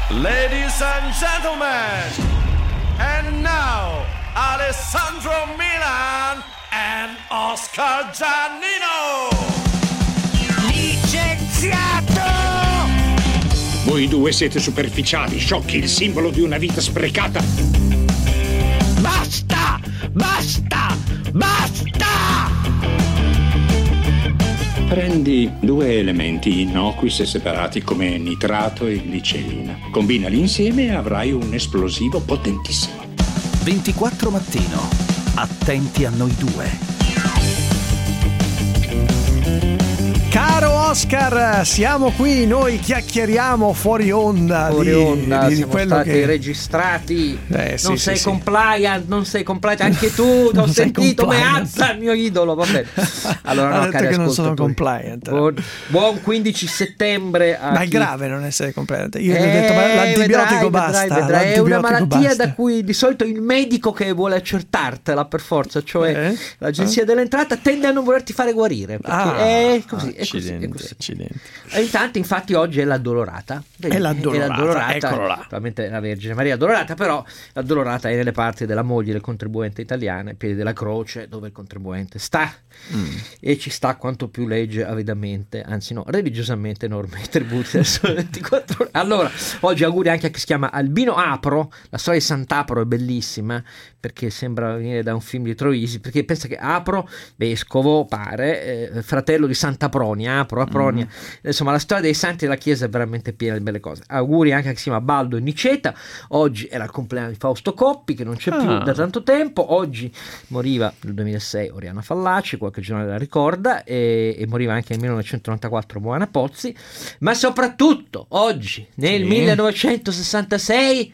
Ladies and gentlemen, and now Alessandro Milan and Oscar Giannino. Licenziato! Voi due siete superficiali, sciocchi, il simbolo di una vita sprecata. Basta! Basta! Basta! Prendi due elementi innocui se separati come nitrato e glicerina. Combinali insieme e avrai un esplosivo potentissimo. 24 mattino. Attenti a noi due. Caro Oscar, siamo qui, noi chiacchieriamo fuori onda. Siamo quello stati che... registrati. Sì, non sì, sei sì. compliant, non sei compliant, anche tu, Non ho sei sentito compliant. Meazza, il mio idolo, va bene. Allora, Ha no, detto cari che non sono ascoltatori, compliant. buon 15 settembre a Ma è chi- grave non essere compliant. Io gli ho detto, ma l'antibiotico basta. vedrai. È una l'antibiotico malattia basta. da cui di solito il medico che vuole accertartela per forza, cioè l'agenzia dell'entrata tende a non volerti fare guarire, perché è così, è così, è così. Accidenti. E intanto, infatti, oggi è l'addolorata. Vedi? È l'addolorata, eccolo là. Probabilmente la Vergine Maria addolorata, però l'addolorata è nelle parti della moglie del contribuente italiano, ai piedi della croce, dove il contribuente sta e ci sta quanto più legge avidamente, anzi no, religiosamente enorme i tributi del Sole 24 Ore. Allora, oggi auguri anche a chi si chiama Albino Apro. La storia di Sant'Apro è bellissima, perché sembra venire da un film di Troisi, perché pensa che Apro, vescovo pare, fratello di Sant'Apronia, Apronia. Insomma, la storia dei santi della Chiesa è veramente piena di belle cose. Auguri anche a chi si chiama Baldo e Niceta. Oggi era il compleanno di Fausto Coppi, che non c'è più da tanto tempo. Oggi moriva nel 2006 Oriana Fallaci, qualche giornale la ricorda, e moriva anche nel 1994 Moana Pozzi. Ma soprattutto oggi, nel 1966,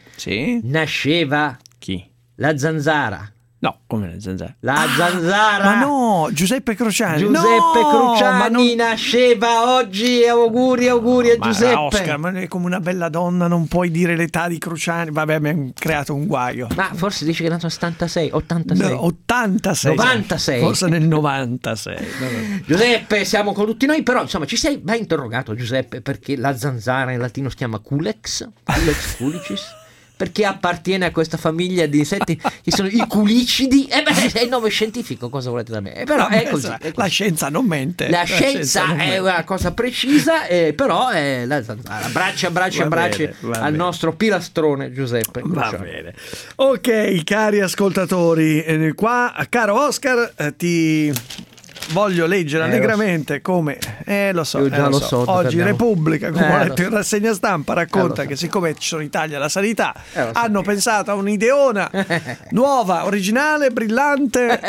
nasceva Chi? la Zanzara. No, come le zanzare? La Zanzara. Ma no, Giuseppe Cruciani. Giuseppe No, Cruciani ma non... nasceva oggi. Auguri a Ma Giuseppe. Oscar, ma è come una bella donna, non puoi dire l'età di Cruciani. Vabbè, abbiamo creato un guaio. Ma forse dici che è nato 76, 86. No, 86. 96. Forse nel 96. Vabbè. Giuseppe, siamo con tutti noi, però insomma ci sei mai interrogato, Giuseppe, perché la zanzara in latino si chiama Culex culicis? Perché appartiene a questa famiglia di insetti che sono i culicidi? È il nome scientifico, cosa volete da me? Però è così, è così. La scienza non mente. La scienza non è mente. una cosa precisa, però è la zanzara. Abbraccia Va al bene. nostro pilastrone Giuseppe. Va Cruciani. bene. Ok, cari ascoltatori, qua, caro Oscar, ti voglio leggere allegramente come lo so, Io già lo so, oggi abbiamo- Repubblica, come ho lo letto in so. rassegna stampa, racconta Lo so. che siccome ci sono i tagli alla sanità, Lo so. hanno pensato a un'ideona nuova, originale, brillante,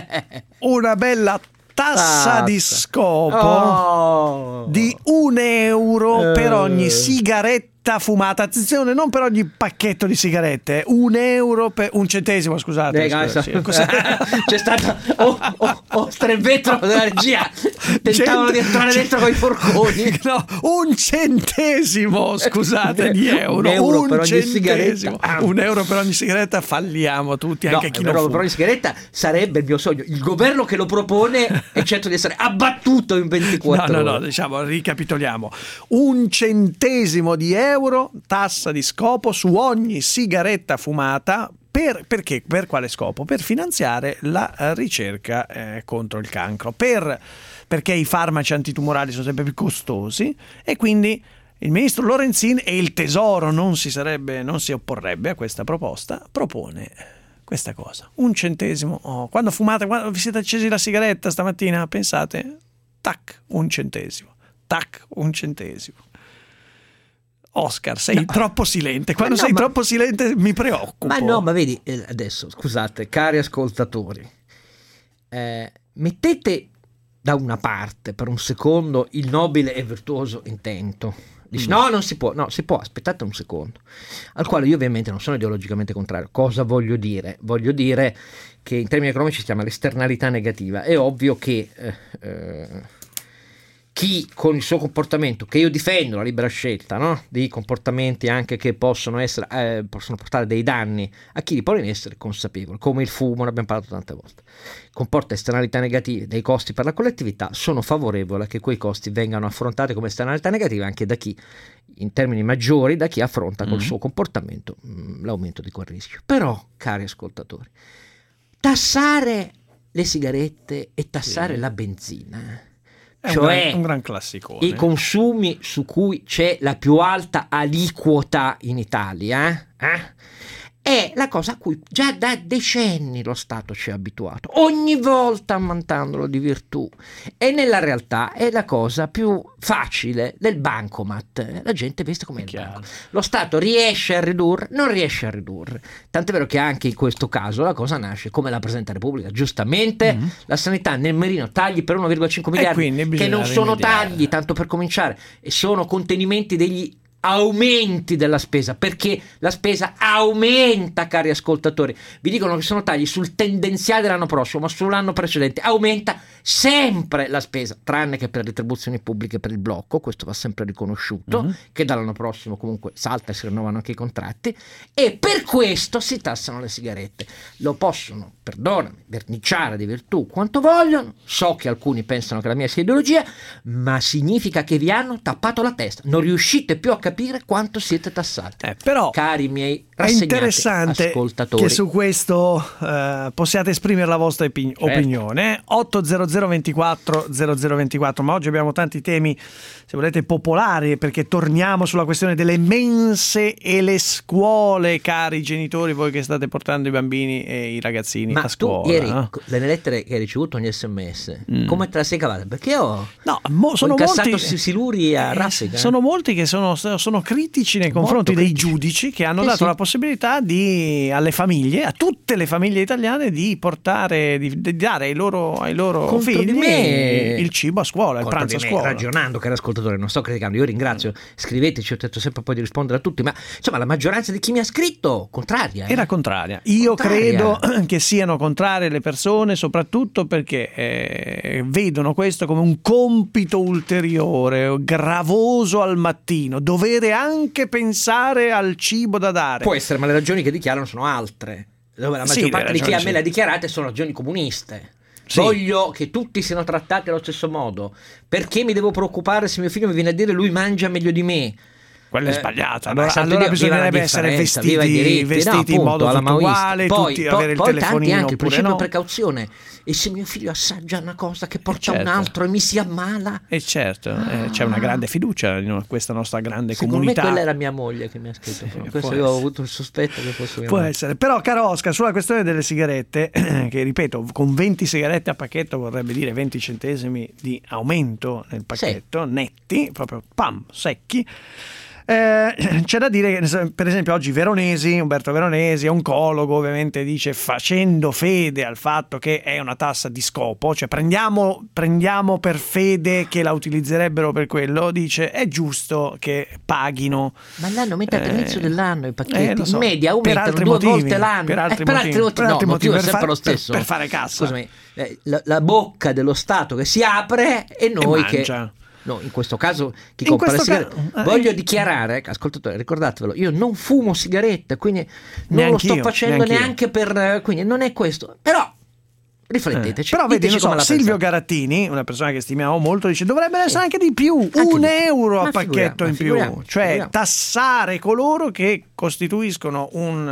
una bella tassa di scopo Oh. di €1 per ogni sigaretta fumata. Attenzione, non per ogni pacchetto di sigarette, €1 per un centesimo, scusate. C'è stato Strevetro della regia, tentavano di entrare dentro con i forconi. No, un centesimo, scusate, di euro. €1 per ogni centesimo. sigaretta. €1 per ogni sigaretta, falliamo tutti, anche chi non però fuma. per ogni sigaretta sarebbe il mio sogno. Il governo che lo propone è certo di essere abbattuto in 24 ore. No, diciamo, ricapitoliamo. Un centesimo di euro, tassa di scopo su ogni sigaretta fumata. Perché? Per quale scopo? Per finanziare la ricerca contro il cancro. Perché i farmaci antitumorali sono sempre più costosi e quindi il ministro Lorenzin, e il Tesoro non si opporrebbe a questa proposta, propone questa cosa. Un centesimo. Quando vi siete accesi la sigaretta stamattina, pensate, tac, un centesimo. Tac, un centesimo. Oscar, sei troppo silente. Quando sei troppo silente mi preoccupo. Ma no, ma vedi, adesso, scusate, cari ascoltatori, mettete da una parte per un secondo il nobile e virtuoso intento. Dici, no, non si può, si può, aspettate un secondo. Al quale io ovviamente non sono ideologicamente contrario. Cosa voglio dire? Voglio dire che in termini economici si chiama l'esternalità negativa. È ovvio che chi con il suo comportamento, che io difendo la libera scelta, no? Di comportamenti anche che possono portare dei danni a chi li pone in essere consapevole, come il fumo, ne abbiamo parlato tante volte, comporta esternalità negative, dei costi per la collettività, sono favorevole a che quei costi vengano affrontati come esternalità negative anche da chi, in termini maggiori, da chi affronta col suo comportamento l'aumento di quel rischio. Però, cari ascoltatori, tassare le sigarette e tassare la benzina, cioè un gran classicone, i consumi su cui c'è la più alta aliquota in Italia, è la cosa a cui già da decenni lo Stato ci ha abituato, ogni volta ammantandolo di virtù, e nella realtà è la cosa più facile del bancomat. La gente veste come il banco. Lo Stato riesce a ridurre, non riesce a ridurre, tant'è vero che anche in questo caso la cosa nasce come la Presidente della Repubblica giustamente, la sanità nel mirino, tagli per 1,5 miliardi che non sono tagli, tanto per cominciare, e sono contenimenti degli aumenti della spesa, perché la spesa aumenta, cari ascoltatori. Vi dicono che sono tagli sul tendenziale dell'anno prossimo, ma sull'anno precedente aumenta sempre la spesa, tranne che per le retribuzioni pubbliche per il blocco, questo va sempre riconosciuto, che dall'anno prossimo comunque salta e si rinnovano anche i contratti, e per questo si tassano le sigarette. Lo possono, perdonami, verniciare di virtù quanto vogliono, so che alcuni pensano che la mia sia ideologia, ma significa che vi hanno tappato la testa, non riuscite più a capire quanto siete tassati. Però cari miei è interessante ascoltatori, che su questo possiate esprimere la vostra opinione. 800 24 0024, ma oggi abbiamo tanti temi, se volete, popolari, perché torniamo sulla questione delle mense e le scuole, cari genitori, voi che state portando i bambini e i ragazzini a scuola. Ma tu ieri, nelle lettere che hai ricevuto, ogni sms, come te la sei cavata? Perché sono incassato molti siluri a raffica. Sono molti che sono critici nei confronti dei giudici che hanno dato la possibilità alle famiglie, a tutte le famiglie italiane, di portare, di dare ai loro figli il cibo a scuola, il pranzo a scuola. Ragionando, caro ascoltatore, non sto criticando, io ringrazio, scriveteci, ho detto sempre poi di rispondere a tutti, ma insomma la maggioranza di chi mi ha scritto contraria. Era contraria. Io credo che siano contrarie le persone, soprattutto perché vedono questo come un compito ulteriore, gravoso al mattino, dovere anche pensare al cibo da dare. Può essere, ma le ragioni che dichiarano sono altre. La maggior parte di chi a me le ha dichiarate sono ragioni comuniste. Voglio che tutti siano trattati allo stesso modo. Perché mi devo preoccupare se mio figlio mi viene a dire lui mangia meglio di me? Quella è sbagliata. Allora bisognerebbe essere vestiti in modo tutto uguale, tutti avere il telefonino, anche il principio di precauzione. E se mio figlio assaggia una cosa che porta un altro e mi si ammala? E certo, c'è una grande fiducia in questa nostra grande comunità. Secondo me quella era mia moglie che mi ha scritto. Questo io ho avuto il sospetto che fosse mia moglie. Può essere. Però, caro Oscar, sulla questione delle sigarette, che ripeto, con 20 sigarette a pacchetto vorrebbe dire 20 centesimi di aumento nel pacchetto, netti, proprio secchi. C'è da dire che, per esempio, oggi Umberto Veronesi, oncologo, ovviamente dice, facendo fede al fatto che è una tassa di scopo, cioè prendiamo per fede che la utilizzerebbero per quello, dice è giusto che paghino. Ma l'hanno aumentato all'inizio dell'anno i pacchetti, in media aumentano 2 volte l'anno. Per altri motivi, è sempre lo stesso. Per fare cassa. Scusami, la bocca dello Stato che si apre e noi che... No, in questo caso chi compra le sigarette. Voglio dichiarare, ascoltatore, ricordatevelo, io non fumo sigarette, quindi non lo sto facendo neanche per, quindi non è questo. Però rifletteteci. Però vedi, Silvio Garattini, una persona che stimiamo molto, dice dovrebbero essere anche di più, €1 a pacchetto in più, cioè tassare coloro che costituiscono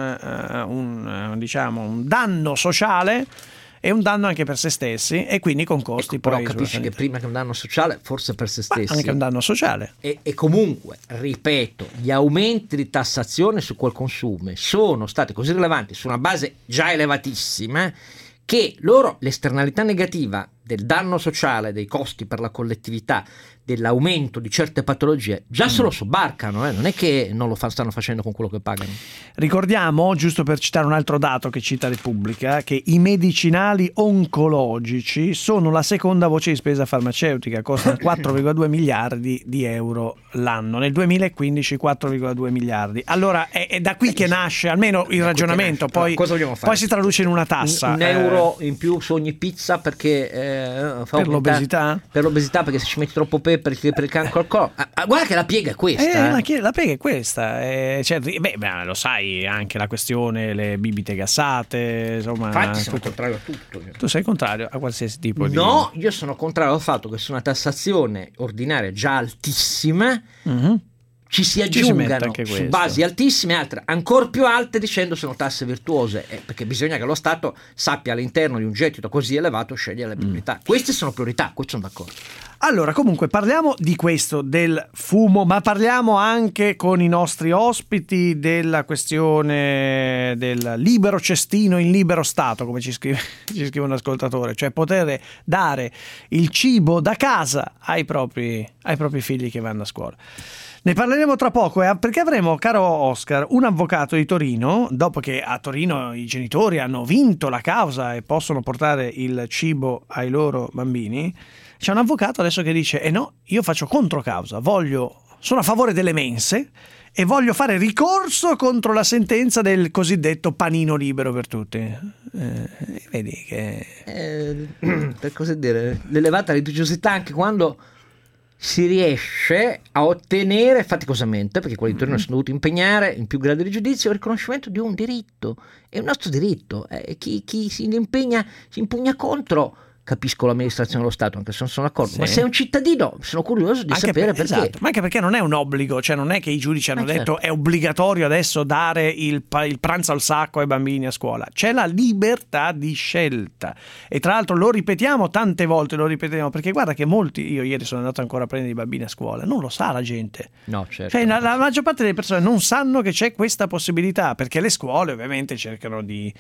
un danno sociale e un danno anche per se stessi, e quindi con costi. Però capisci che prima che un danno sociale, forse per se stessi, anche un danno sociale. E comunque, ripeto, gli aumenti di tassazione su quel consumo sono stati così rilevanti, su una base già elevatissima, che l'esternalità negativa del danno sociale, dei costi per la collettività, dell'aumento di certe patologie, già se lo sobbarcano, non è che non lo stanno facendo con quello che pagano. Ricordiamo, giusto per citare un altro dato che cita Repubblica, che i medicinali oncologici sono la seconda voce di spesa farmaceutica, costano 4,2 miliardi di euro l'anno, nel 2015 4,2 miliardi. Allora è da qui che nasce almeno il ragionamento, poi, cosa vogliamo fare? Poi si traduce in una tassa. Un euro in più su ogni pizza perché fa per l'obesità? Per l'obesità, perché se ci metti troppo pepe per il cancro al collo. Guarda che la piega è questa. La piega è questa. Cioè, lo sai, anche la questione, le bibite gassate, insomma. Infatti sono contrario a tutto. Tu sei contrario a qualsiasi tipo di... No, io sono contrario al fatto che su una tassazione ordinaria già altissima ci si aggiungano su basi altissime altre ancora più alte, dicendo sono tasse virtuose, perché bisogna che lo Stato sappia all'interno di un gettito così elevato scegliere le priorità. Queste sono priorità, questo sono d'accordo. Allora, comunque parliamo di questo, del fumo, ma parliamo anche con i nostri ospiti della questione del libero cestino in libero stato, come ci scrive un ascoltatore, cioè poter dare il cibo da casa ai propri figli che vanno a scuola. Ne parleremo tra poco, perché avremo, caro Oscar, un avvocato di Torino, dopo che a Torino i genitori hanno vinto la causa e possono portare il cibo ai loro bambini. C'è un avvocato adesso che dice: no, io faccio controcausa, sono a favore delle mense e voglio fare ricorso contro la sentenza del cosiddetto panino libero per tutti. Vedi che... per così dire, l'elevata litigiosità anche quando si riesce a ottenere faticosamente, perché quelli di Torino sono dovuti impegnare in più gradi di giudizio, il riconoscimento di un diritto. È un nostro diritto. Chi si impugna contro... Capisco l'amministrazione dello Stato, anche se non sono d'accordo, ma se è un cittadino sono curioso di sapere perché. Esatto, ma anche perché non è un obbligo, cioè non è che i giudici hanno detto è obbligatorio adesso dare il pranzo al sacco ai bambini a scuola. C'è la libertà di scelta, e tra l'altro lo ripetiamo tante volte, perché guarda che io ieri sono andato ancora a prendere i bambini a scuola, non lo sa la gente. No, certo. Cioè, la maggior parte delle persone non sanno che c'è questa possibilità, perché le scuole ovviamente cercano di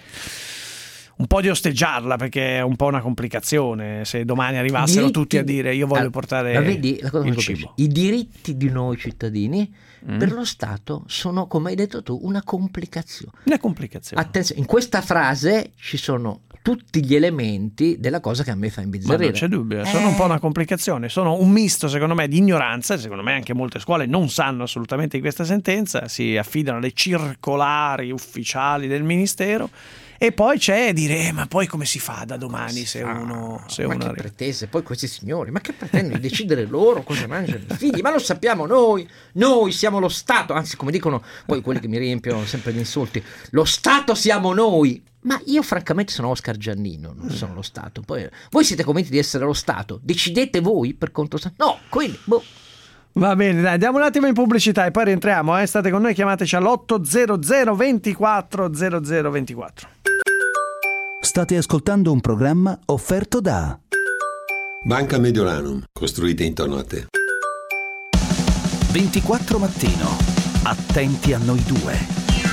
un po' di osteggiarla, perché è un po' una complicazione se domani arrivassero tutti a dire io voglio portare il cibo. I diritti di noi cittadini per lo Stato sono, come hai detto tu, una complicazione. Attenzione, in questa frase ci sono tutti gli elementi della cosa che a me fa imbizzarrire. Ma non c'è dubbio, sono un po' una complicazione, sono un misto secondo me di ignoranza. Secondo me anche molte scuole non sanno assolutamente di questa sentenza, si affidano alle circolari ufficiali del ministero. E poi c'è dire ma poi come si fa da domani se uno che pretese, poi questi signori, ma che pretendono di decidere loro cosa mangiano i figli? Ma lo sappiamo noi siamo lo Stato, anzi, come dicono poi quelli che mi riempiono sempre di insulti, lo Stato siamo noi. Ma io francamente sono Oscar Giannino, non sono lo Stato. Poi voi siete convinti di essere lo Stato? Decidete voi per conto. No, quindi Va bene, dai, diamo un attimo in pubblicità e poi rientriamo. State con noi, chiamateci all'800 24 0024. State ascoltando un programma offerto da Banca Mediolanum, costruite intorno a te. 24 Mattino, attenti a noi due.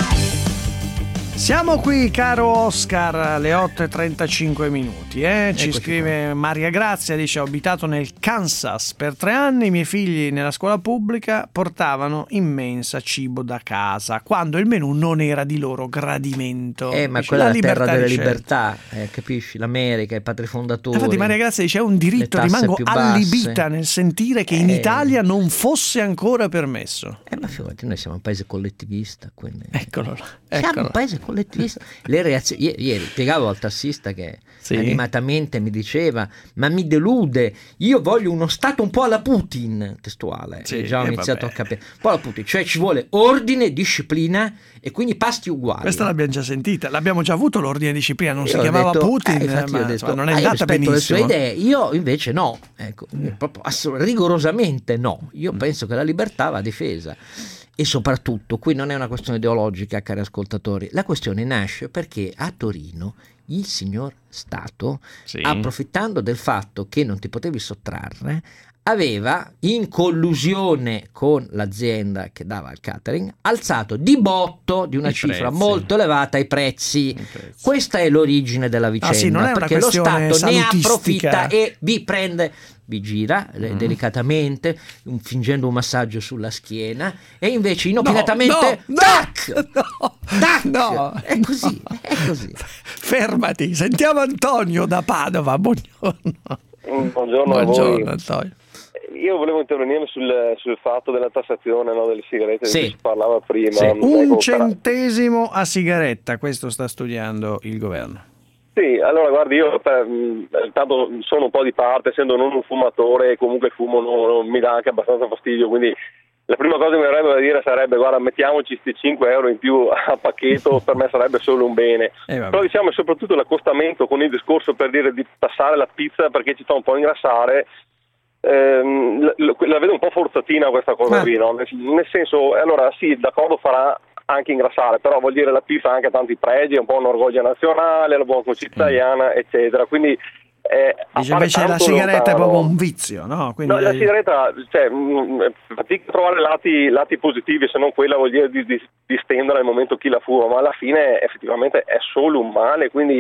Siamo qui, caro Oscar, alle 8:35 minuti. Ci scrive Maria Grazia, dice: ho abitato nel Kansas per 3 anni, i miei figli nella scuola pubblica portavano in mensa cibo da casa quando il menù non era di loro gradimento. Ma quella è la terra delle libertà, capisci? L'America, i padri fondatori. Infatti Maria Grazia dice: è un diritto, rimango allibita nel sentire che in Italia non fosse ancora permesso. Ma figurati, noi siamo un paese collettivista, quindi... Eccolo là. Siamo un paese collettivista. Le reazioni, ieri spiegavo al tassista che animatamente mi diceva: ma mi delude, io voglio uno Stato un po' alla Putin, testuale, già ho iniziato a capire, un po' alla Putin, cioè ci vuole ordine, disciplina e quindi pasti uguali. Questa l'abbiamo già sentita, l'abbiamo già avuto l'ordine e disciplina, non si chiamava Putin, ma non è andata benissimo. Le sue idee, io invece no, ecco, proprio rigorosamente no, io penso che la libertà va difesa. E soprattutto, qui non è una questione ideologica, cari ascoltatori, la questione nasce perché a Torino il signor Stato, approfittando del fatto che non ti potevi sottrarre, aveva, in collusione con l'azienda che dava il catering, alzato di botto di una cifra molto elevata i prezzi. Questa è l'origine della vicenda, non è perché lo Stato ne approfitta e vi gira delicatamente, fingendo un massaggio sulla schiena, e invece inopinatamente no. È così. Fermati, sentiamo Antonio da Padova. Buongiorno a voi. Antonio. Io volevo intervenire sul fatto della tassazione delle sigarette di cui si parlava prima. 1 centesimo a sigaretta, questo sta studiando il governo. Sì, allora guardi, io tanto sono un po' di parte, essendo non un fumatore, e comunque il fumo non mi dà anche abbastanza fastidio, quindi la prima cosa che mi avrebbe da dire sarebbe: guarda, mettiamoci sti 5 euro in più a pacchetto, per me sarebbe solo un bene. Però diciamo soprattutto l'accostamento con il discorso, per dire, di tassare la pizza perché ci fa un po' ingrassare, la vedo un po' forzatina questa cosa qui, no? Nel senso, allora sì, d'accordo, farà anche ingrassare, però vuol dire la pizza ha anche tanti pregi, è un po' un orgoglio nazionale, la buona cucina italiana, eccetera, quindi dice invece la sigaretta è proprio un vizio, no? Quindi... No, la sigaretta, cioè, fatica a trovare lati positivi, se non quella vuol dire di stendere al momento chi la fuma, ma alla fine effettivamente è solo un male, quindi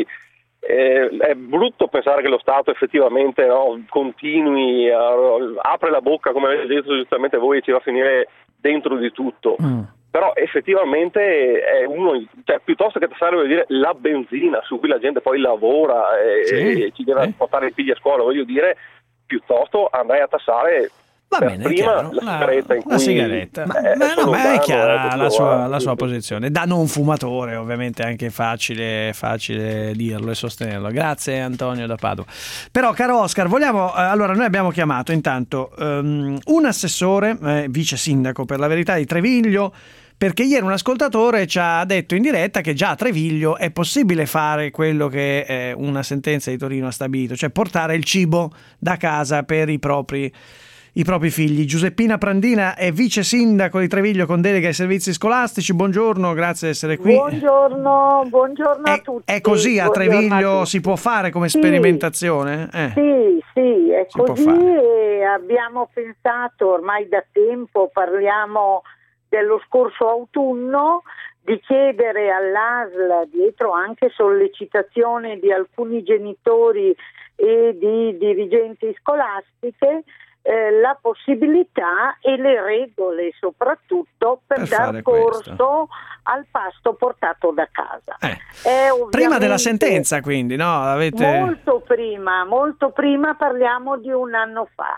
è brutto pensare che lo Stato effettivamente, no, continui, apre la bocca, come avete detto giustamente voi, e ci va a finire dentro di tutto. Però effettivamente è cioè, piuttosto che tassare, vuol dire, la benzina su cui la gente poi lavora e ci deve portare i figli a scuola, voglio dire, piuttosto andrei a tassare prima la sigaretta, la sigaretta. Ma è chiara la sua posizione. Da non fumatore, ovviamente è anche facile dirlo e sostenerlo. Grazie Antonio da Padova. Però, caro Oscar, allora noi abbiamo chiamato intanto un assessore, vice sindaco per la verità di Treviglio, perché ieri un ascoltatore ci ha detto in diretta che già a Treviglio è possibile fare quello che una sentenza di Torino ha stabilito, cioè portare il cibo da casa per i propri figli. Giuseppina Prandina è vice sindaco di Treviglio con delega ai servizi scolastici. Buongiorno, grazie di essere qui. Buongiorno a tutti. È così a Treviglio si può fare come sperimentazione? Sì, è così, e abbiamo pensato ormai da tempo, parliamo dello scorso autunno, di chiedere all'ASL, dietro anche sollecitazione di alcuni genitori e di dirigenti scolastiche, la possibilità e le regole soprattutto per dar corso al pasto portato da casa. Prima della sentenza, quindi, no? Molto prima, parliamo di un anno fa.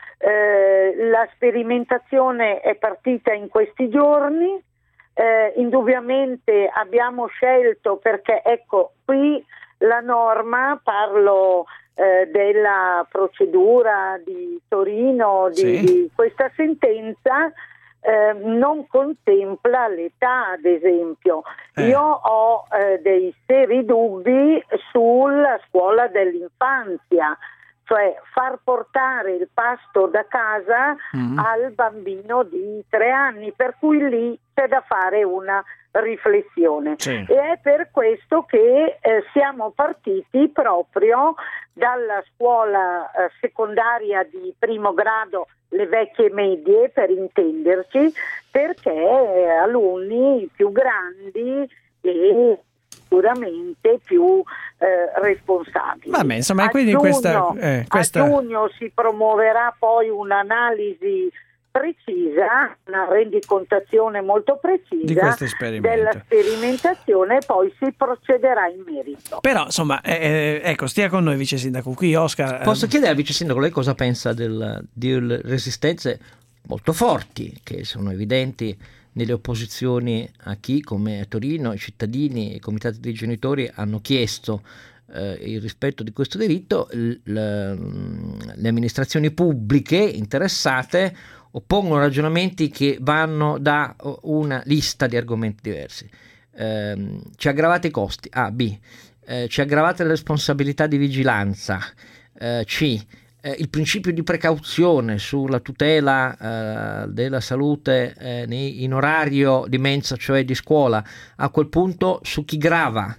La sperimentazione è partita in questi giorni, indubbiamente abbiamo scelto, perché ecco qui la norma, parlo della procedura di Torino, di questa sentenza, non contempla l'età, ad esempio. Io ho dei seri dubbi sulla scuola dell'infanzia, cioè far portare il pasto da casa al bambino di 3 anni, per cui lì c'è da fare una riflessione. E è per questo che siamo partiti proprio dalla scuola secondaria di primo grado, le vecchie medie per intenderci, perché alunni più grandi e sicuramente più responsabili. Vabbè, insomma, quindi a giugno si promuoverà poi un'analisi precisa, una rendicontazione molto precisa della sperimentazione, e poi si procederà in merito. Però insomma, ecco, stia con noi vice sindaco. Qui Oscar, posso chiedere al vice sindaco lei cosa pensa di resistenze molto forti che sono evidenti nelle opposizioni a chi, come a Torino, i cittadini e i comitati dei genitori hanno chiesto il rispetto di questo diritto. Le amministrazioni pubbliche interessate oppongono ragionamenti che vanno da una lista di argomenti diversi. Ci aggravate i costi, A, B, ci aggravate le responsabilità di vigilanza, C, il principio di precauzione sulla tutela della salute in orario di mensa, cioè di scuola, a quel punto su chi grava,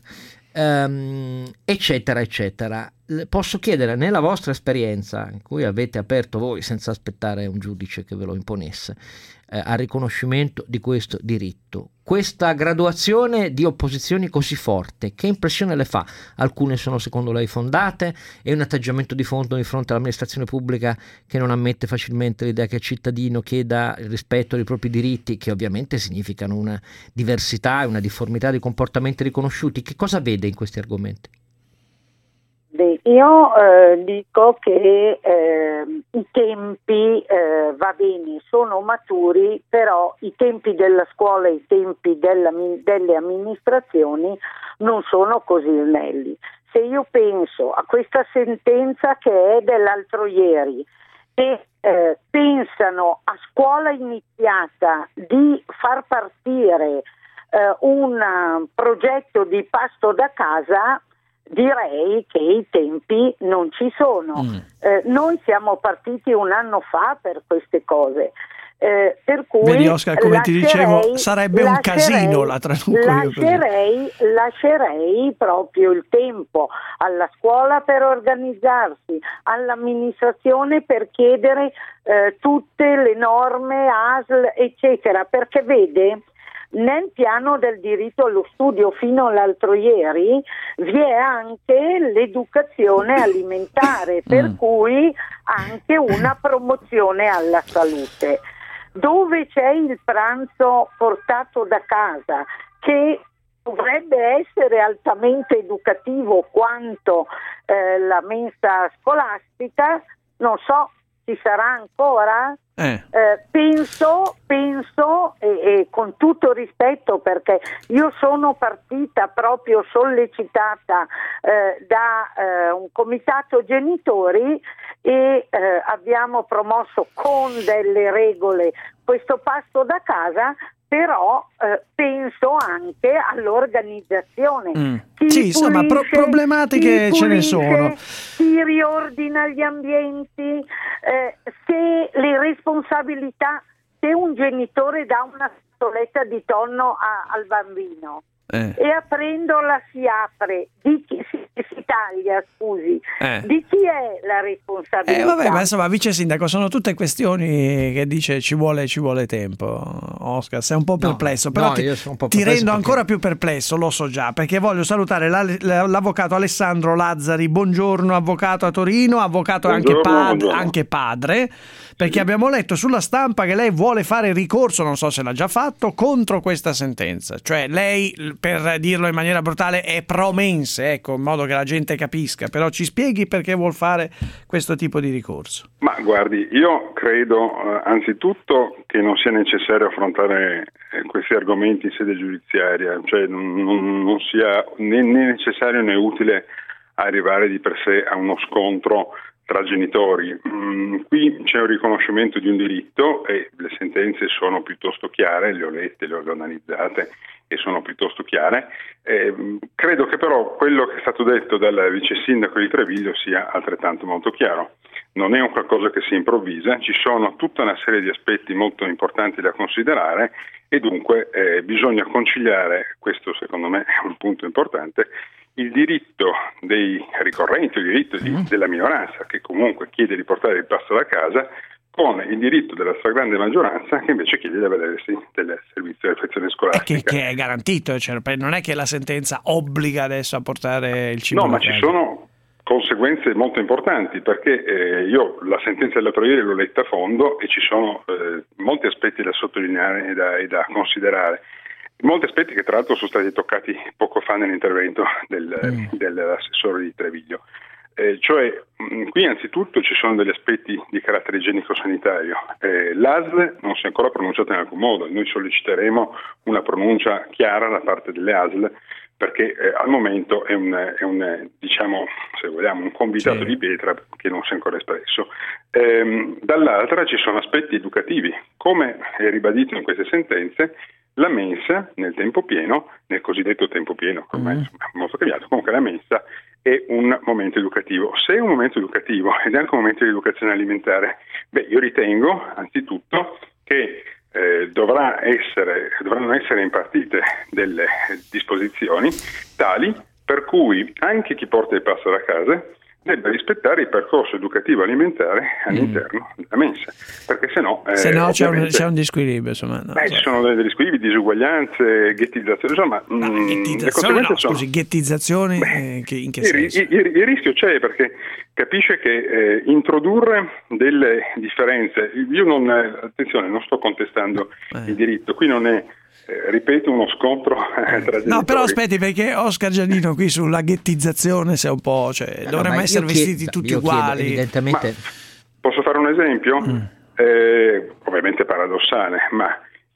eccetera eccetera. Posso chiedere, nella vostra esperienza in cui avete aperto voi senza aspettare un giudice che ve lo imponesse al riconoscimento di questo diritto, questa graduazione di opposizioni così forte, che impressione le fa? Alcune sono secondo lei fondate? È un atteggiamento di fondo di fronte all'amministrazione pubblica che non ammette facilmente l'idea che il cittadino chieda il rispetto dei propri diritti, che ovviamente significano una diversità e una difformità di comportamenti riconosciuti? Che cosa vede in questi argomenti? Io dico che i tempi va bene, sono maturi, però i tempi della scuola e i tempi delle amministrazioni non sono così snelli. se io penso a questa sentenza che è dell'altro ieri e pensano a scuola iniziata di far partire un progetto di pasto da casa, direi che i tempi non ci sono. Noi siamo partiti un anno fa per queste cose. Per cui vedi, Oscar, come ti dicevo, sarebbe un casino, la traduco io così. Lascerei proprio il tempo alla scuola per organizzarsi, all'amministrazione per chiedere tutte le norme ASL eccetera, perché vede, nel piano del diritto allo studio fino all'altro ieri vi è anche l'educazione alimentare, per cui anche una promozione alla salute. Dove c'è il pranzo portato da casa, che dovrebbe essere altamente educativo quanto la mensa scolastica, non so, ci sarà ancora? Penso e con tutto rispetto, perché io sono partita proprio sollecitata da un comitato genitori e abbiamo promosso con delle regole questo pasto da casa, però penso anche all'organizzazione. Sì, insomma, problematiche ce ne sono. Si riordina gli ambienti, se le responsabilità, se un genitore dà una scatoletta di tonno al bambino e aprendola si apre, di chi si taglia, scusi, di chi è la responsabilità? Vabbè, ma insomma, vice sindaco, sono tutte questioni che dice ci vuole tempo. Oscar, sei un po' perplesso, però io sono un po' ti perplesso rendo ancora più perplesso, lo so già, perché voglio salutare l'avvocato Alessandro Lazzari. Buongiorno, avvocato a Torino, avvocato anche padre, perché abbiamo letto sulla stampa che lei vuole fare ricorso, non so se l'ha già fatto, contro questa sentenza. Cioè lei, per dirlo in maniera brutale, è pro mense, ecco, in modo che la gente capisca, però ci spieghi perché vuol fare questo tipo di ricorso. Ma guardi, io credo anzitutto che non sia necessario affrontare questi argomenti in sede giudiziaria, cioè non sia né necessario né utile arrivare di per sé a uno scontro tra genitori. Qui c'è un riconoscimento di un diritto e le sentenze sono piuttosto chiare, le ho lette, le ho analizzate e sono piuttosto chiare. Credo che però quello che è stato detto dal vice sindaco di Treviglio sia altrettanto molto chiaro. Non è un qualcosa che si improvvisa, ci sono tutta una serie di aspetti molto importanti da considerare e dunque bisogna conciliare, questo secondo me è un punto importante, il diritto dei ricorrenti, il diritto della minoranza che comunque chiede di portare il pasto da casa, con il diritto della stragrande maggioranza che invece chiede di avvalersi del servizio di refezione scolastica. Che è garantito, cioè, non è che la sentenza obbliga adesso a portare il cibo. No, ma ci sono conseguenze molto importanti, perché io la sentenza dell'altro ieri l'ho letta a fondo e ci sono molti aspetti da sottolineare e da considerare. Molti aspetti che tra l'altro sono stati toccati poco fa nell'intervento dell'assessore di Treviglio. Qui anzitutto ci sono degli aspetti di carattere igienico-sanitario. L'ASL non si è ancora pronunciata in alcun modo, noi solleciteremo una pronuncia chiara da parte delle ASL perché al momento è un diciamo, se vogliamo, un convitato di pietra che non si è ancora espresso. Dall'altra ci sono aspetti educativi, come è ribadito in queste sentenze. La mensa nel tempo pieno, nel cosiddetto tempo pieno, ormai è molto cambiato, comunque la mensa è un momento educativo. Se è un momento educativo ed è anche un momento di educazione alimentare, io ritengo anzitutto che dovranno essere impartite delle disposizioni tali per cui anche chi porta il pasto da casa debba rispettare il percorso educativo alimentare all'interno della mensa, perché se no c'è un disquilibrio, insomma. Ci sono degli squilibri, disuguaglianze, ghettizzazione, insomma. Ghettizzazioni in che senso? Il rischio c'è perché capisce che introdurre delle differenze, io non sto contestando il diritto, qui non è ripeto uno scontro tra genitori. No, però aspetti, perché Oscar Giannino qui sulla ghettizzazione sei un po', dovremmo essere vestiti tutti uguali. Evidentemente. Posso fare un esempio? Ovviamente paradossale, ma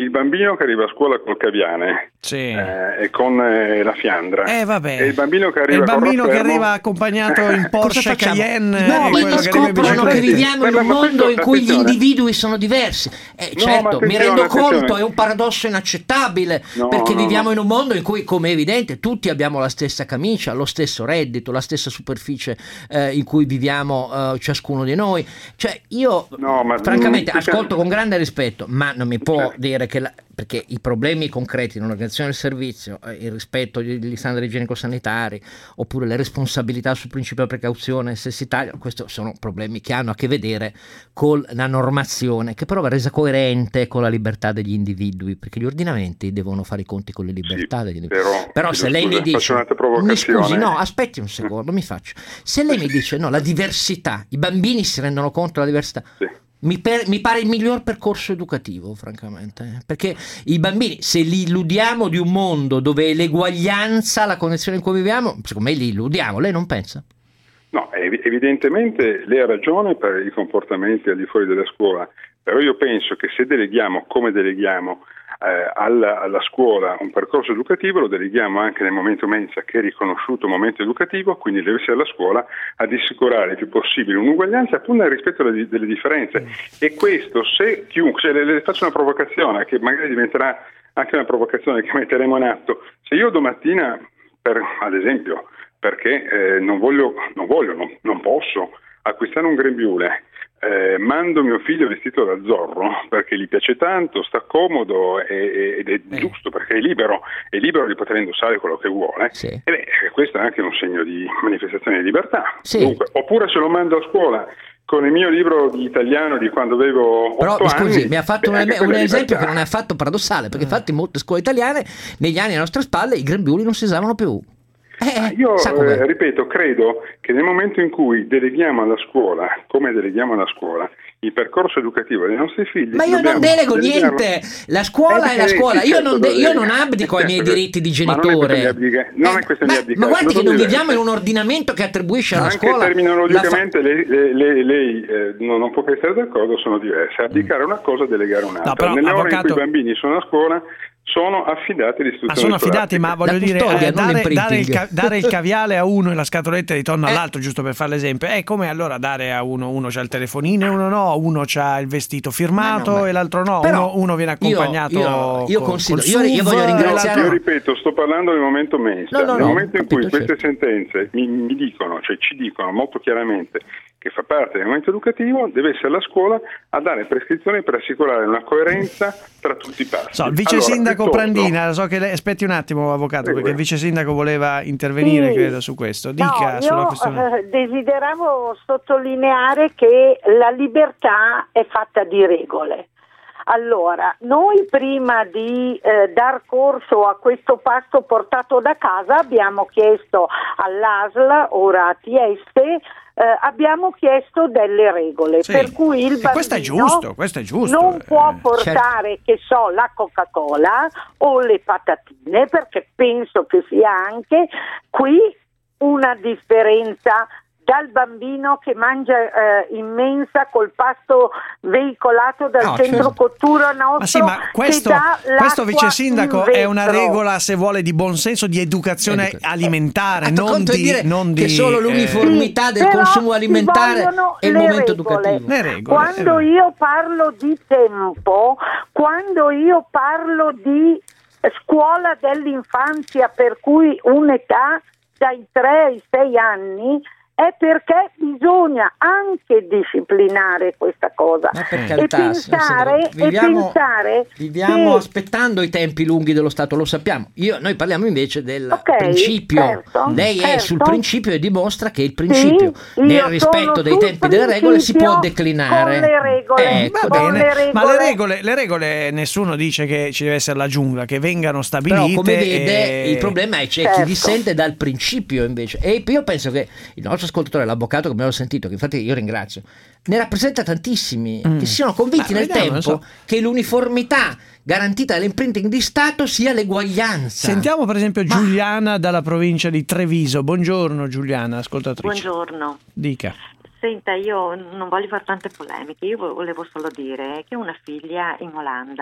il bambino che arriva a scuola col caviale e con la fiandra, e il bambino che arriva accompagnato in Porsche Cayenne. No, scoprono che viviamo in un mondo in cui gli individui sono diversi. Certo, mi rendo conto, è un paradosso inaccettabile, perché viviamo in un mondo in cui, come è evidente, tutti abbiamo la stessa camicia, lo stesso reddito, la stessa superficie in cui viviamo ciascuno di noi. Cioè, io francamente ascolto con grande rispetto, ma non mi può dire che perché i problemi concreti nell'organizzazione del servizio, il rispetto degli standard igienico-sanitari, oppure le responsabilità sul principio della precauzione, necessitaria, questi sono problemi che hanno a che vedere con la normazione, che però va resa coerente con la libertà degli individui, perché gli ordinamenti devono fare i conti con le libertà degli individui. Però se lei mi dice, mi scusi, no, aspetti un secondo, mi faccio. Se lei mi dice no, la diversità, i bambini si rendono conto della diversità. Mi pare il miglior percorso educativo, francamente, perché i bambini, se li illudiamo di un mondo dove è l'eguaglianza la condizione in cui viviamo, secondo me li illudiamo. Lei non pensa? No, evidentemente lei ha ragione per i comportamenti al di fuori della scuola, però io penso che se deleghiamo come deleghiamo alla scuola un percorso educativo, lo deleghiamo anche nel momento mensa, che è riconosciuto momento educativo, quindi deve essere la scuola ad assicurare il più possibile un'uguaglianza appunto nel rispetto delle differenze. E questo, se le faccio una provocazione che magari diventerà anche una provocazione che metteremo in atto, se io domattina, ad esempio, perché non posso acquistare un grembiule, mando mio figlio vestito da Zorro perché gli piace tanto, sta comodo ed è giusto, perché è libero di poter indossare quello che vuole, questo è anche un segno di manifestazione di libertà. Dunque, oppure se lo mando a scuola con il mio libro di italiano di quando avevo 8 anni. Scusi, mi ha fatto un esempio che non è affatto paradossale, perché infatti in molte scuole italiane negli anni alle nostre spalle i grembiuli non si usavano più. Io ripeto, credo che nel momento in cui deleghiamo alla scuola, come deleghiamo alla scuola, il percorso educativo dei nostri figli... Ma io non delego niente, la scuola è la scuola, io non abdico ai miei diritti di genitore. Non è questione di abdicare. Ma guardi che non viviamo in un ordinamento che attribuisce alla scuola... Anche terminologicamente lei non può che essere d'accordo, sono diverse. Abdicare una cosa, delegare un'altra. Però, nelle ore in cui i bambini sono a scuola sono affidati all'istituzione. Sono affidati, ma voglio dire, dare il caviale a uno e la scatoletta di tonno all'altro, giusto per fare l'esempio, è come allora dare a uno c'ha il telefonino e uno no, uno c'ha il vestito firmato e l'altro no, uno viene accompagnato. Io considero, io voglio ringraziare. Io ripeto, sto parlando del momento mensa, nel momento in cui queste sentenze mi dicono, cioè ci dicono molto chiaramente che fa parte del momento educativo, deve essere la scuola a dare prescrizioni per assicurare una coerenza tra tutti i passi. Il vice sindaco Prandina, so che lei, aspetti un attimo avvocato, perché il vice sindaco voleva intervenire, credo, su questo. Dica sulla questione. Desideravo sottolineare che la libertà è fatta di regole. Allora, noi prima di dar corso a questo pasto portato da casa abbiamo chiesto all'ASL, ora a Tieste, abbiamo chiesto delle regole, per cui il bambino questo è giusto. Non può portare, la Coca-Cola o le patatine, perché penso che sia anche qui una differenza dal bambino che mangia in mensa col pasto veicolato dal centro cottura nostro. Ma questo vice sindaco è una regola, se vuole, di buonsenso, di educazione alimentare, non di che solo l'uniformità del consumo alimentare è il momento educativo. Quando io parlo di tempo, quando io parlo di scuola dell'infanzia, per cui un'età dai 3 ai 6 anni, è perché bisogna anche disciplinare questa cosa e pensare viviamo aspettando i tempi lunghi dello Stato, lo sappiamo. Noi parliamo invece del principio. Lei è sul principio e dimostra che il principio nel rispetto dei tempi delle regole si può declinare con le regole. Ma le regole nessuno dice che ci deve essere la giungla, che vengano stabilite. Però come vede il problema è c'è chi dissente dal principio invece, e io penso che il nostro ascoltatore, l'avvocato che me l'ho sentito, che infatti io ringrazio, ne rappresenta tantissimi che si sono convinti nel tempo che l'uniformità garantita dall'imprinting di Stato sia l'eguaglianza. Sentiamo per esempio Giuliana dalla provincia di Treviso. Buongiorno Giuliana, ascoltatrice. Buongiorno. Dica. Senta, io non voglio fare tante polemiche, io volevo solo dire che ho una figlia in Olanda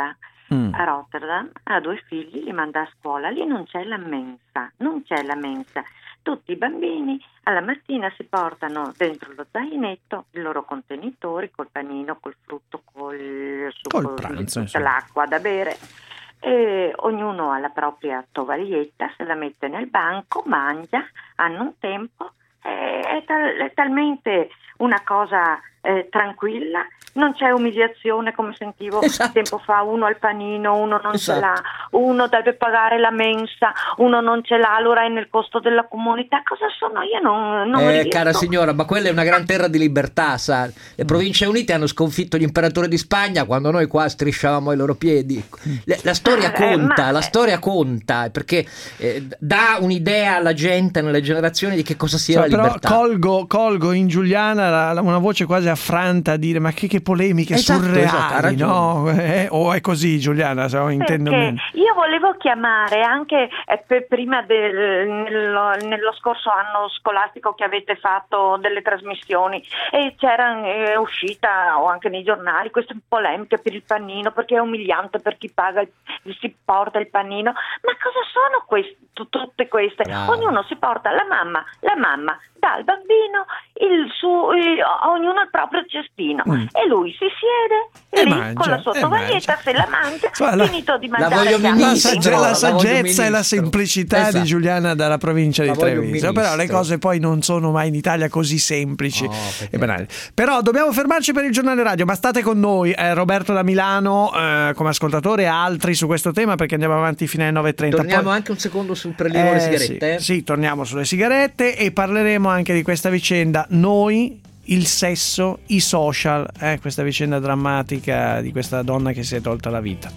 a Rotterdam, ha 2 figli, li manda a scuola, lì non c'è la mensa. Tutti i bambini alla mattina si portano dentro lo zainetto i loro contenitori col panino, col frutto, col succo, pranzo, tutta l'acqua da bere, e ognuno ha la propria tovaglietta, se la mette nel banco, mangia, hanno un tempo, è talmente una cosa tranquilla, non c'è umiliazione come sentivo tempo fa, uno al panino, uno non ce l'ha, uno deve pagare la mensa, uno non ce l'ha, allora è nel costo della comunità. Cosa sono io? Non cara signora, ma quella è una gran terra di libertà, sa? Le Province Unite hanno sconfitto gli imperatori di Spagna quando noi qua strisciavamo ai loro piedi. La storia conta, la storia conta, perché dà un'idea alla gente, nelle generazioni, di che cosa sia la libertà. Però colgo in Giuliana una voce quasi affranta a dire: ma che polemiche surreali, no? O è così, Giuliana? Intendo bene. Io volevo chiamare anche prima nello scorso anno scolastico che avete fatto delle trasmissioni, e è uscita, o anche nei giornali, queste polemiche per il panino, perché è umiliante per chi paga si porta il panino. Ma cosa sono tutte queste? Ognuno si porta la mamma dà al bambino ognuno il proprio cestino, e lui si siede lì mangia, con la sua tovaglietta, se la mangia, finito di mangiare la saggezza e la semplicità di Giuliana dalla provincia di Treviso. Però le cose poi non sono mai in Italia così semplici e banali. Però dobbiamo fermarci per il giornale radio, ma state con noi, Roberto da Milano come ascoltatore, e altri su questo tema, perché andiamo avanti fino alle 9:30. Torniamo anche un secondo sul prelievo alle sigarette. Sì, torniamo sulle sigarette e parleremo anche di questa vicenda, noi, il sesso, i social, questa vicenda drammatica di questa donna che si è tolta la vita.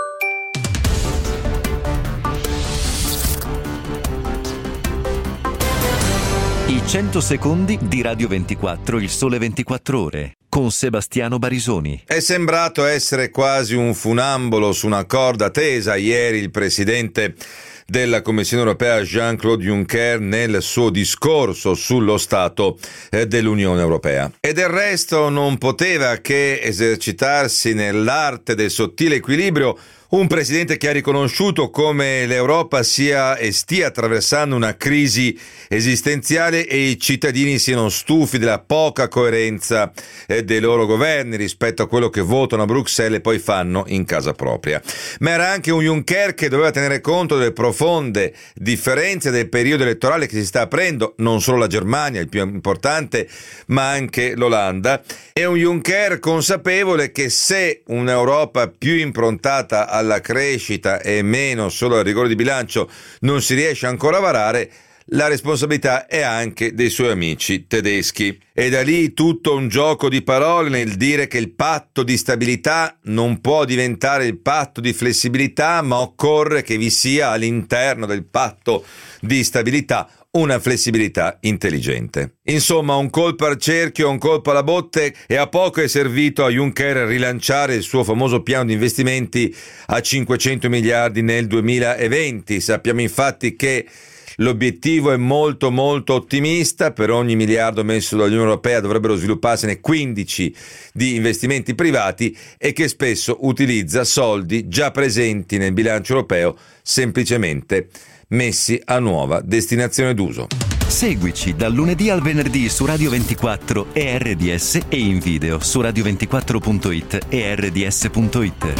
I 100 secondi di Radio 24, il sole 24 ore, con Sebastiano Barisoni. È sembrato essere quasi un funambolo su una corda tesa ieri il presidente della Commissione europea Jean-Claude Juncker nel suo discorso sullo stato dell'Unione Europea. E del resto non poteva che esercitarsi nell'arte del sottile equilibrio un presidente che ha riconosciuto come l'Europa sia e stia attraversando una crisi esistenziale e i cittadini siano stufi della poca coerenza dei loro governi rispetto a quello che votano a Bruxelles e poi fanno in casa propria. Ma era anche un Juncker che doveva tenere conto delle profonde differenze del periodo elettorale che si sta aprendo, non solo la Germania, il più importante, ma anche l'Olanda. È un Juncker consapevole che se un'Europa più improntata alla crescita e meno solo al rigore di bilancio non si riesce ancora a varare, la responsabilità è anche dei suoi amici tedeschi. E da lì tutto un gioco di parole nel dire che il patto di stabilità non può diventare il patto di flessibilità, ma occorre che vi sia all'interno del patto di stabilità una flessibilità intelligente. Insomma, un colpo al cerchio, un colpo alla botte, e a poco è servito a Juncker rilanciare il suo famoso piano di investimenti a 500 miliardi nel 2020. Sappiamo infatti che l'obiettivo è molto molto ottimista: per ogni miliardo messo dall'Unione Europea dovrebbero svilupparsene 15 di investimenti privati, e che spesso utilizza soldi già presenti nel bilancio europeo semplicemente messi a nuova destinazione d'uso. Seguici dal lunedì al venerdì su Radio 24 e RDS, e in video su radio24.it e rds.it.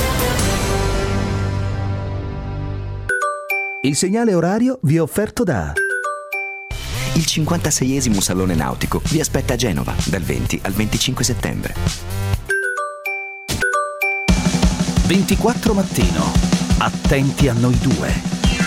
Il segnale orario vi è offerto da... Il 56esimo Salone Nautico vi aspetta a Genova dal 20 al 25 settembre. 24 mattino. Attenti a noi due.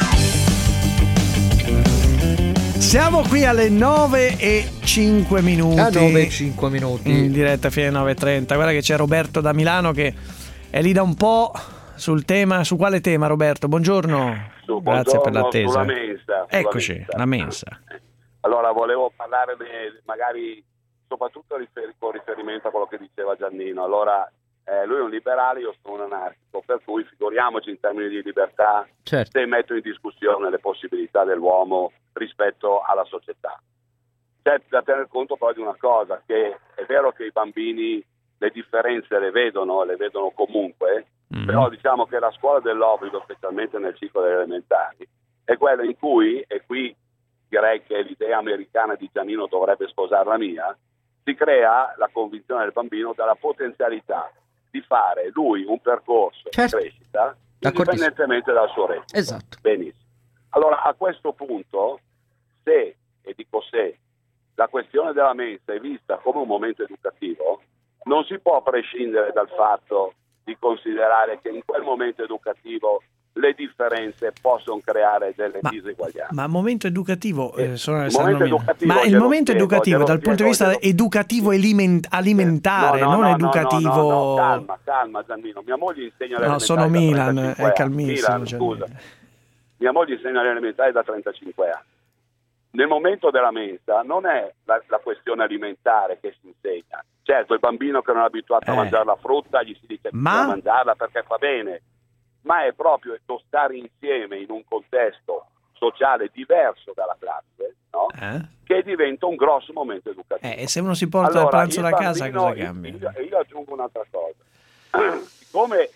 Siamo qui alle 9:05 minuti. A 9:05 minuti. In diretta fino alle 9:30. Guarda che c'è Roberto da Milano che è lì da un po' sul tema. Su quale tema, Roberto? Buongiorno. Grazie per l'attesa. Sulla mensa. Eccoci, la mensa. Allora, volevo parlare magari soprattutto con riferimento a quello che diceva Giannino. Allora, lui è un liberale, io sono un anarchico, per cui figuriamoci in termini di libertà, certo, se metto in discussione le possibilità dell'uomo rispetto alla società. C'è da tener conto poi di una cosa, che è vero che i bambini le differenze le vedono comunque, Però diciamo che la scuola dell'obbligo, specialmente nel ciclo delle elementari, è quella in cui, e qui direi che l'idea americana di Giannino dovrebbe sposare la mia, si crea la convinzione del bambino della potenzialità di fare lui un percorso di crescita indipendentemente dal suo reddito. Esatto. Benissimo. Allora, a questo punto, se, e dico se, la questione della mensa è vista come un momento educativo, non si può prescindere dal fatto di considerare che in quel momento educativo le differenze possono creare delle diseguaglianze. Ma momento educativo, il momento educativo dal punto di vista educativo alimentare, non educativo. No, calma Giannino, mia moglie insegna le elementari. No, sono Milan, è calmissimo. Milan, scusa. Mia moglie insegna le elementari da 35 anni. Nel momento della mensa non è la questione alimentare che si insegna. Certo, il bambino che non è abituato a mangiare la frutta gli si dice di mangiarla perché fa bene, ma è proprio lo stare insieme in un contesto sociale diverso dalla classe, no? Che diventa un grosso momento educativo. E se uno si porta il pranzo da casa, cosa cambia? Io aggiungo un'altra cosa. Siccome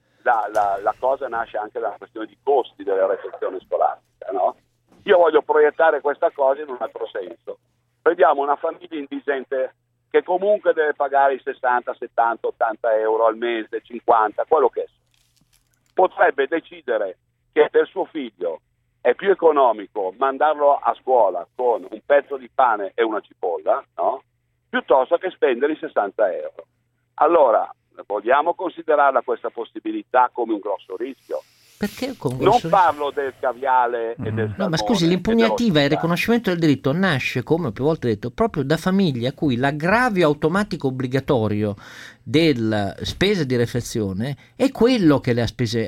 la cosa nasce anche dalla questione di costi delle refezioni scolastiche, no? Io voglio proiettare questa cosa in un altro senso. Prendiamo una famiglia indigente che comunque deve pagare i 60, 70, 80 euro al mese, 50, quello che è. Potrebbe decidere che per suo figlio è più economico mandarlo a scuola con un pezzo di pane e una cipolla, no? Piuttosto che spendere i 60 euro. Allora, vogliamo considerarla questa possibilità come un grosso rischio? Perché non parlo del caviale e del salmone. No, ma scusi, l'impugnativa e il riconoscimento del diritto nasce, come ho più volte detto, proprio da famiglie a cui l'aggravio automatico obbligatorio delle spese di refezione è quello che le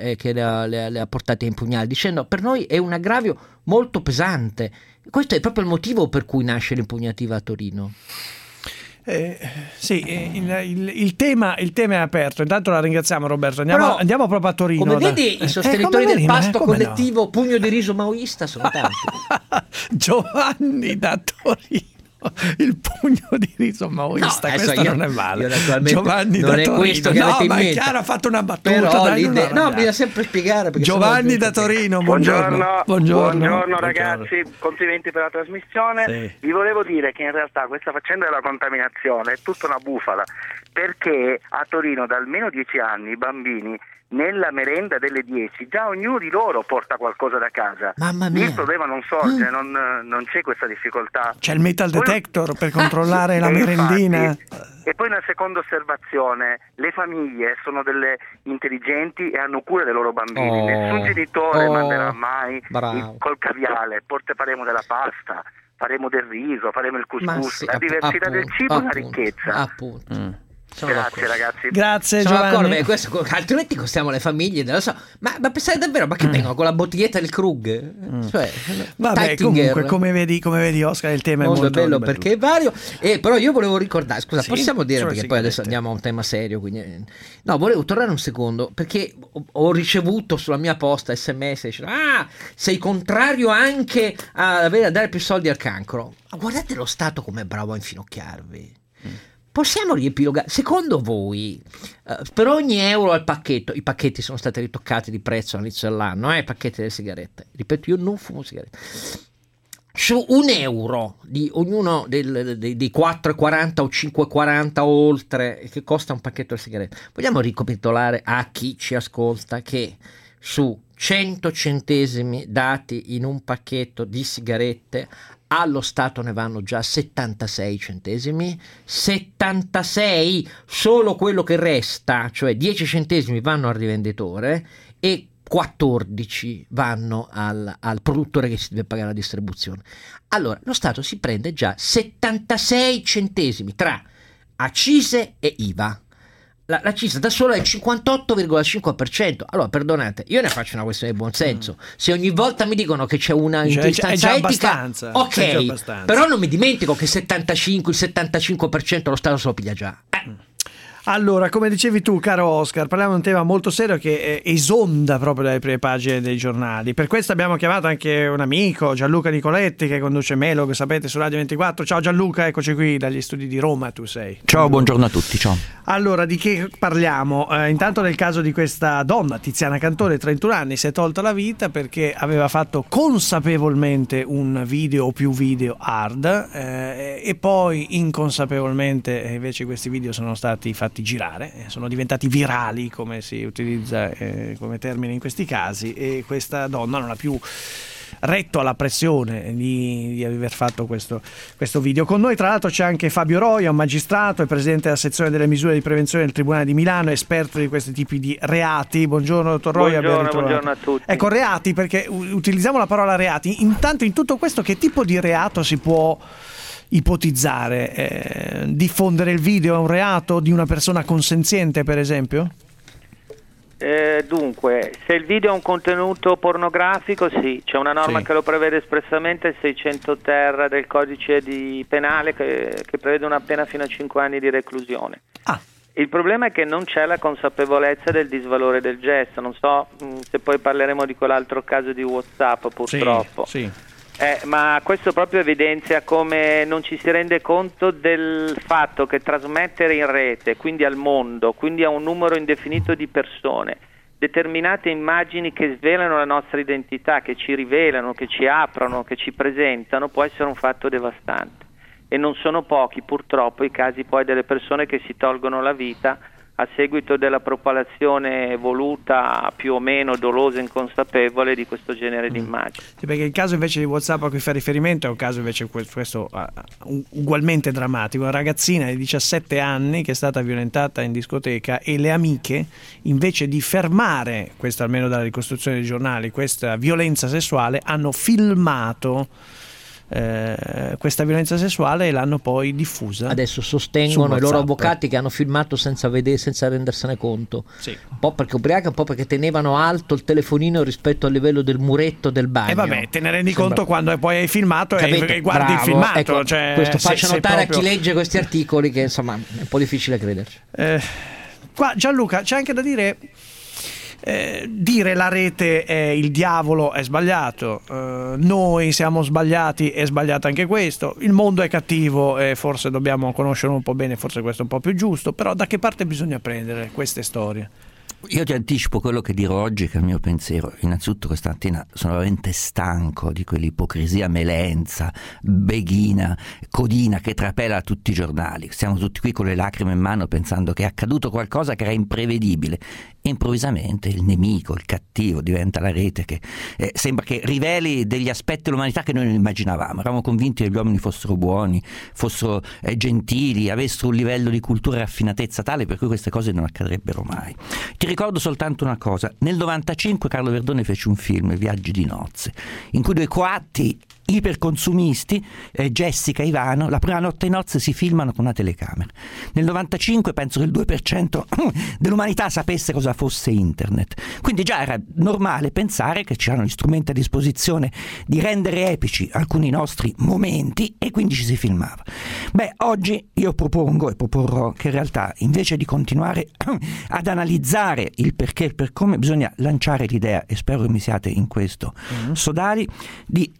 ha portate a impugnare, dicendo per noi è un aggravio molto pesante. Questo è proprio il motivo per cui nasce l'impugnativa a Torino. Sì, il tema è aperto. Intanto la ringraziamo, Roberto. Andiamo proprio a Torino. Come vedi, i sostenitori del pasto collettivo pugno di riso maoista sono tanti. Giovanni da Torino. Il pugno di riso maoista, questo non è male. Giovanni non da è Torino. Questo che avete in mente. Chiaro, ha fatto una battuta. Però bisogna sempre spiegare. Giovanni da Torino, buongiorno. Buongiorno ragazzi, complimenti per la trasmissione. Sì. Vi volevo dire che in realtà questa faccenda della contaminazione è tutta una bufala, perché a Torino da almeno 10 anni i bambini nella merenda delle 10 già ognuno di loro porta qualcosa da casa. Mamma mia. Il problema non sorge, non c'è questa difficoltà. C'è il metal detector per controllare la merendina. E poi una seconda osservazione: le famiglie sono delle intelligenti e hanno cura dei loro bambini. Nessun genitore manderà mai col caviale. Faremo della pasta, faremo del riso, faremo il couscous. La diversità del cibo è una ricchezza. Appunto. Grazie ragazzi. Grazie sono Giovanni. Questo, altrimenti costiamo le famiglie, non lo so. Ma pensate davvero, ma che vengono con la bottiglietta del Krug? Cioè, vabbè, comunque come vedi Oscar, il tema è molto bello perché è vario. Però io volevo ricordare, scusa, possiamo dire, perché poi adesso andiamo a un tema serio, quindi no, volevo tornare un secondo perché ho ricevuto sulla mia posta SMS dicendo: sei contrario anche a dare più soldi al cancro. Ma guardate lo Stato come è bravo a infinocchiarvi. Possiamo riepilogare, secondo voi, per ogni euro al pacchetto, i pacchetti sono stati ritoccati di prezzo all'inizio dell'anno, i pacchetti delle sigarette, ripeto, io non fumo sigarette, su un euro di ognuno dei 4,40 o 5,40 oltre che costa un pacchetto di sigarette, vogliamo ricapitolare a chi ci ascolta che su 100 centesimi dati in un pacchetto di sigarette allo Stato ne vanno già 76 centesimi, 76 solo quello che resta, cioè 10 centesimi vanno al rivenditore e 14 vanno al produttore che si deve pagare la distribuzione. Allora lo Stato si prende già 76 centesimi tra accise e IVA. La cifra da sola è il 58,5%. Allora, perdonate, io ne faccio una questione di buonsenso. Se ogni volta mi dicono che c'è una istanza etica, ok, però non mi dimentico che il 75% lo Stato se lo piglia già. Allora, come dicevi tu, caro Oscar, parliamo di un tema molto serio che esonda proprio dalle prime pagine dei giornali. Per questo abbiamo chiamato anche un amico, Gianluca Nicoletti, che conduce Melog, sapete, su Radio 24. Ciao Gianluca, eccoci qui dagli studi di Roma, tu sei. Ciao, buongiorno a tutti, ciao. Allora, di che parliamo? Intanto nel caso di questa donna, Tiziana Cantore, 31 anni, si è tolta la vita perché aveva fatto consapevolmente un video o più video hard e poi inconsapevolmente invece questi video sono stati fatti girare, sono diventati virali, come si utilizza come termine in questi casi, e questa donna non ha più retto alla pressione di aver fatto questo video. Con noi tra l'altro c'è anche Fabio Roia, un magistrato e presidente della sezione delle misure di prevenzione del Tribunale di Milano, esperto di questi tipi di reati. Buongiorno dottor Roia. Buongiorno a tutti. Ecco, reati, perché utilizziamo la parola reati. Intanto, in tutto questo, che tipo di reato si può ipotizzare? Diffondere il video è un reato di una persona consenziente, per esempio? Dunque, se il video ha un contenuto pornografico, sì, c'è una norma che lo prevede espressamente, il 600 ter del codice penale che prevede una pena fino a 5 anni di reclusione. Il problema è che non c'è la consapevolezza del disvalore del gesto. Non so se poi parleremo di quell'altro caso di WhatsApp, purtroppo. Sì. Ma questo proprio evidenzia come non ci si rende conto del fatto che trasmettere in rete, quindi al mondo, quindi a un numero indefinito di persone, determinate immagini che svelano la nostra identità, che ci rivelano, che ci aprono, che ci presentano, può essere un fatto devastante. E non sono pochi purtroppo i casi poi delle persone che si tolgono la vita a seguito della propalazione voluta, più o meno dolosa e inconsapevole, di questo genere di immagini. Sì, perché il caso invece di WhatsApp a cui fa riferimento è un caso invece questo ugualmente drammatico. Una ragazzina di 17 anni che è stata violentata in discoteca e le amiche, invece di fermare, questo almeno dalla ricostruzione dei giornali, questa violenza sessuale, hanno filmato questa violenza sessuale e l'hanno poi diffusa. Adesso sostengono i loro avvocati che hanno filmato senza rendersene conto, un po' perché ubriaca, un po' perché tenevano alto il telefonino rispetto al livello del muretto del bagno. E vabbè, te ne rendi conto quando poi hai filmato e guardi il filmato. Ecco, cioè, questo faccia notare proprio... a chi legge questi articoli che insomma è un po' difficile crederci. Qua Gianluca, c'è anche da dire la rete è il diavolo è sbagliato, noi siamo sbagliati, è sbagliato anche questo, il mondo è cattivo e forse dobbiamo conoscerlo un po' bene, forse questo è un po' più giusto, però da che parte bisogna prendere queste storie? Io ti anticipo quello che dirò oggi, che è il mio pensiero. Innanzitutto questa mattina sono veramente stanco di quell'ipocrisia melenza, beghina, codina che trapela tutti i giornali. Siamo tutti qui con le lacrime in mano pensando che è accaduto qualcosa che era imprevedibile. Improvvisamente il nemico, il cattivo diventa la rete che sembra che riveli degli aspetti dell'umanità che noi non immaginavamo. Eravamo convinti che gli uomini fossero buoni, fossero gentili, avessero un livello di cultura e raffinatezza tale per cui queste cose non accadrebbero mai. Ti ricordo soltanto una cosa: nel 95 Carlo Verdone fece un film, Viaggi di nozze, in cui due coatti iperconsumisti, Jessica e Ivano, la prima notte di nozze si filmano con una telecamera. Nel 95 penso che il 2% dell'umanità sapesse cosa fosse internet, quindi già era normale pensare che c'erano gli strumenti a disposizione di rendere epici alcuni nostri momenti e quindi ci si filmava. Oggi io propongo e proporrò che in realtà, invece di continuare ad analizzare il perché e il per come, bisogna lanciare l'idea, e spero che mi siate in questo sodali, di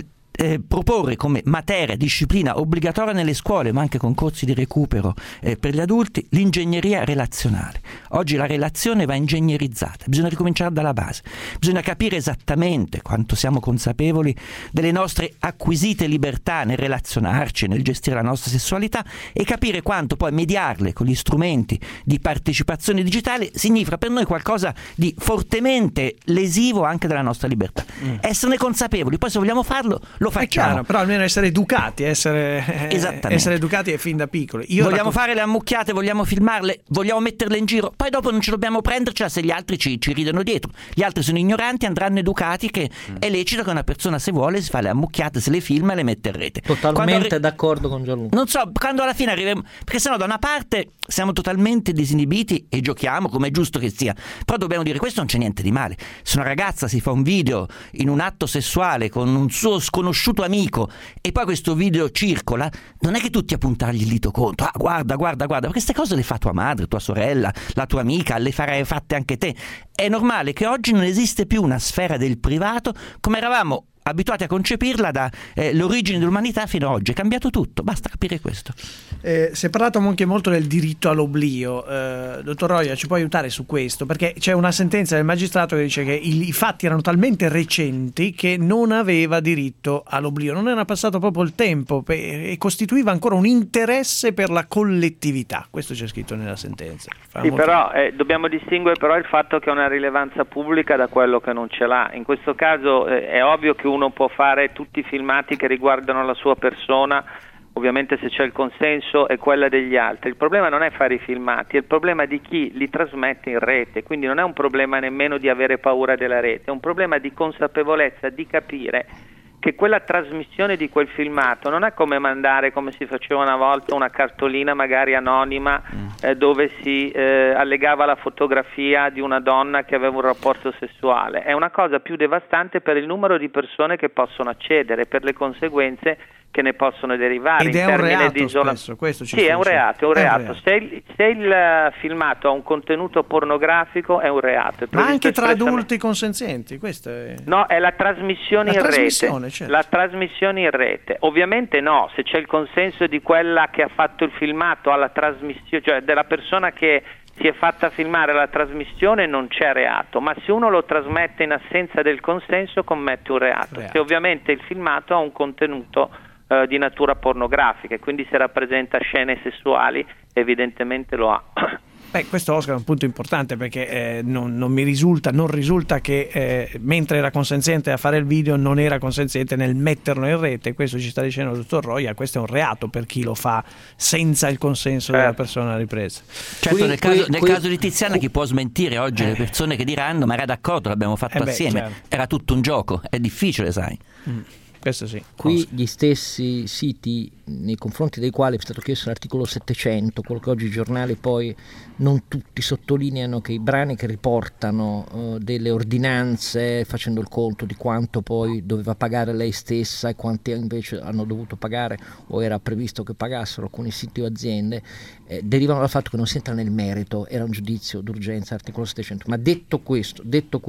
proporre come materia, disciplina obbligatoria nelle scuole, ma anche con corsi di recupero per gli adulti, l'ingegneria relazionale. Oggi la relazione va ingegnerizzata, bisogna ricominciare dalla base, bisogna capire esattamente quanto siamo consapevoli delle nostre acquisite libertà nel relazionarci, nel gestire la nostra sessualità, e capire quanto poi mediarle con gli strumenti di partecipazione digitale significa per noi qualcosa di fortemente lesivo anche della nostra libertà. Esserne consapevoli, poi se vogliamo farlo lo facciamo. È chiaro, però almeno essere educati, essere educati fin da piccoli. Vogliamo fare le ammucchiate, vogliamo filmarle, vogliamo metterle in giro, poi dopo non ci dobbiamo prendercela se gli altri ci ridono dietro. Gli altri sono ignoranti, andranno educati che è lecito che una persona, se vuole, si fa le ammucchiate, se le filma e le mette in rete. Totalmente d'accordo con Gianluca. Non so, quando alla fine arriviamo, perché sennò da una parte siamo totalmente disinibiti e giochiamo come è giusto che sia, però dobbiamo dire questo non c'è niente di male. Se una ragazza si fa un video in un atto sessuale con un suo sconosciuto sconosciuto amico e poi questo video circola, non è che tutti a puntargli il dito contro, guarda, perché queste cose le fa tua madre, tua sorella, la tua amica, le farai fatte anche te. È normale che oggi non esiste più una sfera del privato come eravamo abituati a concepirla da l'origine dell'umanità fino ad oggi. È cambiato tutto, basta capire questo. Si è parlato anche molto del diritto all'oblio. Dottor Roia, ci può aiutare su questo? Perché c'è una sentenza del magistrato che dice che i fatti erano talmente recenti che non aveva diritto all'oblio, non era passato proprio il tempo e costituiva ancora un interesse per la collettività. Questo c'è scritto nella sentenza. Sì, però dobbiamo distinguere però il fatto che ha una rilevanza pubblica da quello che non ce l'ha. In questo caso è ovvio che uno può fare tutti i filmati che riguardano la sua persona, ovviamente se c'è il consenso, e quella degli altri. Il problema non è fare i filmati, è il problema di chi li trasmette in rete, quindi non è un problema nemmeno di avere paura della rete, è un problema di consapevolezza, di capire che quella trasmissione di quel filmato non è come mandare, come si faceva una volta, una cartolina magari anonima dove si allegava la fotografia di una donna che aveva un rapporto sessuale. È una cosa più devastante per il numero di persone che possono accedere, per le conseguenze che ne possono derivare. Ed in è un termini reato di spesso, questo ci sì, sta è un dicendo. reato. Se il filmato ha un contenuto pornografico è un reato. Ma anche tra adulti consenzienti, questo è... No, è la trasmissione in rete. Certo. La trasmissione in rete. Ovviamente no, se c'è il consenso di quella che ha fatto il filmato alla trasmissione, cioè della persona che si è fatta filmare la trasmissione, non c'è reato, ma se uno lo trasmette in assenza del consenso commette un reato. Se ovviamente il filmato ha un contenuto di natura pornografica e quindi se rappresenta scene sessuali evidentemente lo ha. Questo, Oscar, è un punto importante perché non risulta che mentre era consenziente a fare il video non era consenziente nel metterlo in rete. Questo ci sta dicendo il dottor Roia, questo è un reato per chi lo fa senza il consenso della persona ripresa. Certo, nel caso di Tiziana chi può smentire oggi le persone che diranno ma era d'accordo, l'abbiamo fatto assieme, certo. Era tutto un gioco, è difficile, sai. Questo sì. Qui gli stessi siti nei confronti dei quali è stato chiesto l'articolo 700, quello che oggi i giornali poi non tutti sottolineano che i brani che riportano delle ordinanze facendo il conto di quanto poi doveva pagare lei stessa e quanti invece hanno dovuto pagare o era previsto che pagassero alcuni siti o aziende, derivano dal fatto che non si entra nel merito, era un giudizio d'urgenza articolo 700. Ma detto questo,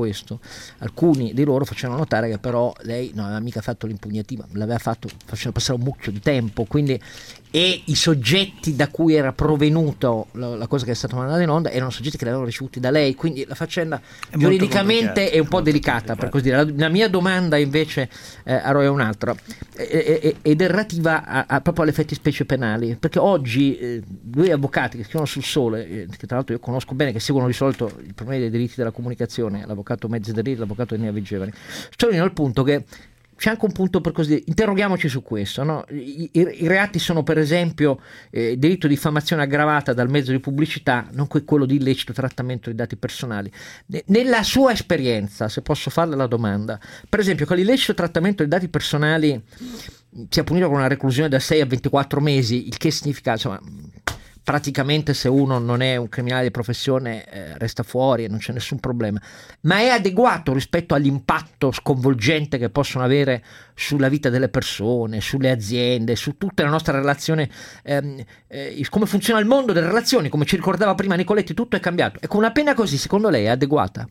alcuni di loro facevano notare che però lei non aveva mica fatto l'impugnativa, l'aveva fatto facendo passare un mucchio di tempo, quindi e i soggetti da cui era provenuto la cosa che è stata mandata in onda erano soggetti che l'avevano ricevuti da lei, quindi la faccenda giuridicamente è un po' delicata, per così dire. La mia domanda invece a Roy è un'altra ed è relativa proprio alle fattispecie penali, perché oggi due avvocati che scrivono sul Sole, che tra l'altro io conosco bene, che seguono di solito i problemi dei diritti della comunicazione, l'avvocato Mezzadri e l'avvocato Enea Vigevani, sottolineano il punto che c'è anche un punto, per così dire, interroghiamoci su questo, no? I reati sono per esempio delitto di diffamazione aggravata dal mezzo di pubblicità, nonché quello di illecito trattamento di dati personali. Nella sua esperienza, se posso farle la domanda, per esempio che l'illecito trattamento di dati personali sia punito con una reclusione da 6 a 24 mesi, il che significa, insomma, praticamente se uno non è un criminale di professione resta fuori e non c'è nessun problema, ma è adeguato rispetto all'impatto sconvolgente che possono avere sulla vita delle persone, sulle aziende, su tutta la nostra relazione, come funziona il mondo delle relazioni, come ci ricordava prima Nicoletti, tutto è cambiato. E con una pena così, secondo lei è adeguata?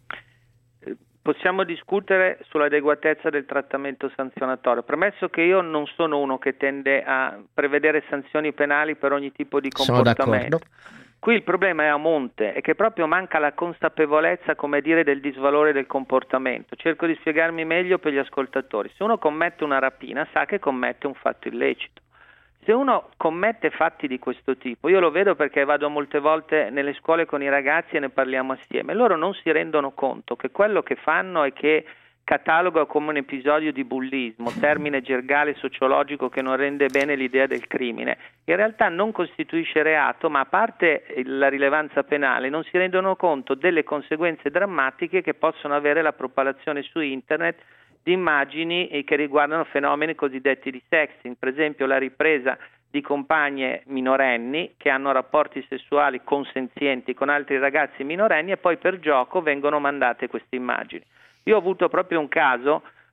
Possiamo discutere sull'adeguatezza del trattamento sanzionatorio, premesso che io non sono uno che tende a prevedere sanzioni penali per ogni tipo di comportamento. Sono d'accordo. Qui il problema è a monte, è che proprio manca la consapevolezza, come dire, del disvalore del comportamento. Cerco di spiegarmi meglio per gli ascoltatori. Se uno commette una rapina, sa che commette un fatto illecito. Se uno commette fatti di questo tipo, io lo vedo perché vado molte volte nelle scuole con i ragazzi e ne parliamo assieme, loro non si rendono conto che quello che fanno è che cataloga come un episodio di bullismo, termine gergale sociologico che non rende bene l'idea del crimine, in realtà non costituisce reato, ma a parte la rilevanza penale non si rendono conto delle conseguenze drammatiche che possono avere la propalazione su internet di immagini che riguardano fenomeni cosiddetti di sexting, per esempio la ripresa di compagne minorenni che hanno rapporti sessuali consenzienti con altri ragazzi minorenni e poi per gioco vengono mandate queste immagini. Io ho avuto proprio un caso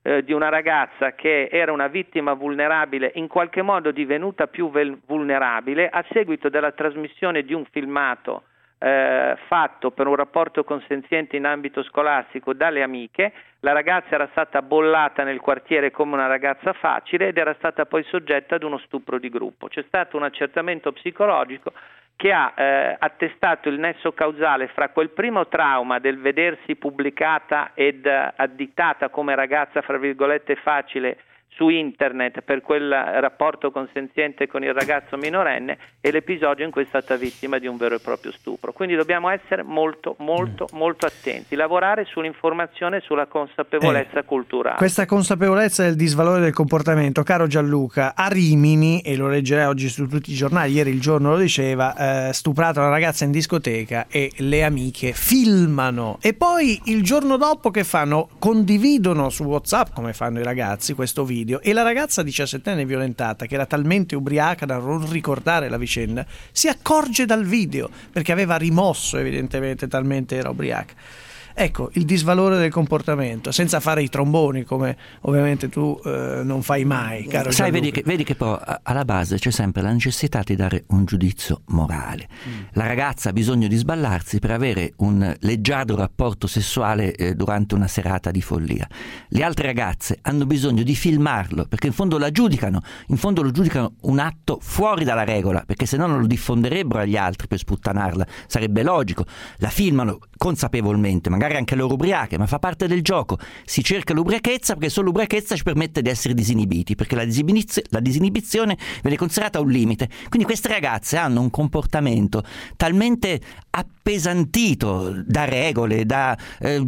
di una ragazza che era una vittima vulnerabile, in qualche modo divenuta più vulnerabile a seguito della trasmissione di un filmato fatto per un rapporto consenziente in ambito scolastico dalle amiche. La ragazza era stata bollata nel quartiere come una ragazza facile ed era stata poi soggetta ad uno stupro di gruppo. C'è stato un accertamento psicologico che ha attestato il nesso causale fra quel primo trauma del vedersi pubblicata ed additata come ragazza fra virgolette facile su internet per quel rapporto consenziente con il ragazzo minorenne e l'episodio in cui è stata vittima di un vero e proprio stupro. Quindi dobbiamo essere molto attenti, lavorare sull'informazione e sulla consapevolezza culturale. Questa consapevolezza del disvalore del comportamento, caro Gianluca, a Rimini, e lo leggerai oggi su tutti i giornali, ieri Il Giorno lo diceva, stuprata una ragazza in discoteca e le amiche filmano e poi il giorno dopo che fanno? Condividono su WhatsApp, come fanno i ragazzi, questo video. E la ragazza 17enne violentata, che era talmente ubriaca da non ricordare la vicenda, si accorge dal video perché aveva rimosso evidentemente, talmente era ubriaca. Ecco, il disvalore del comportamento, senza fare i tromboni come ovviamente tu non fai mai, caro Sai, Gianluca. vedi che poi alla base c'è sempre la necessità di dare un giudizio morale. La ragazza ha bisogno di sballarsi per avere un leggiadro rapporto sessuale durante una serata di follia. Le altre ragazze hanno bisogno di filmarlo perché in fondo lo giudicano un atto fuori dalla regola, perché se no non lo diffonderebbero agli altri per sputtanarla, sarebbe logico. La filmano consapevolmente, magari anche loro ubriache, ma fa parte del gioco. Si cerca l'ubriachezza perché solo l'ubriachezza ci permette di essere disinibiti, perché la disinibizione viene considerata un limite. Quindi queste ragazze hanno un comportamento talmente appesantito da regole, da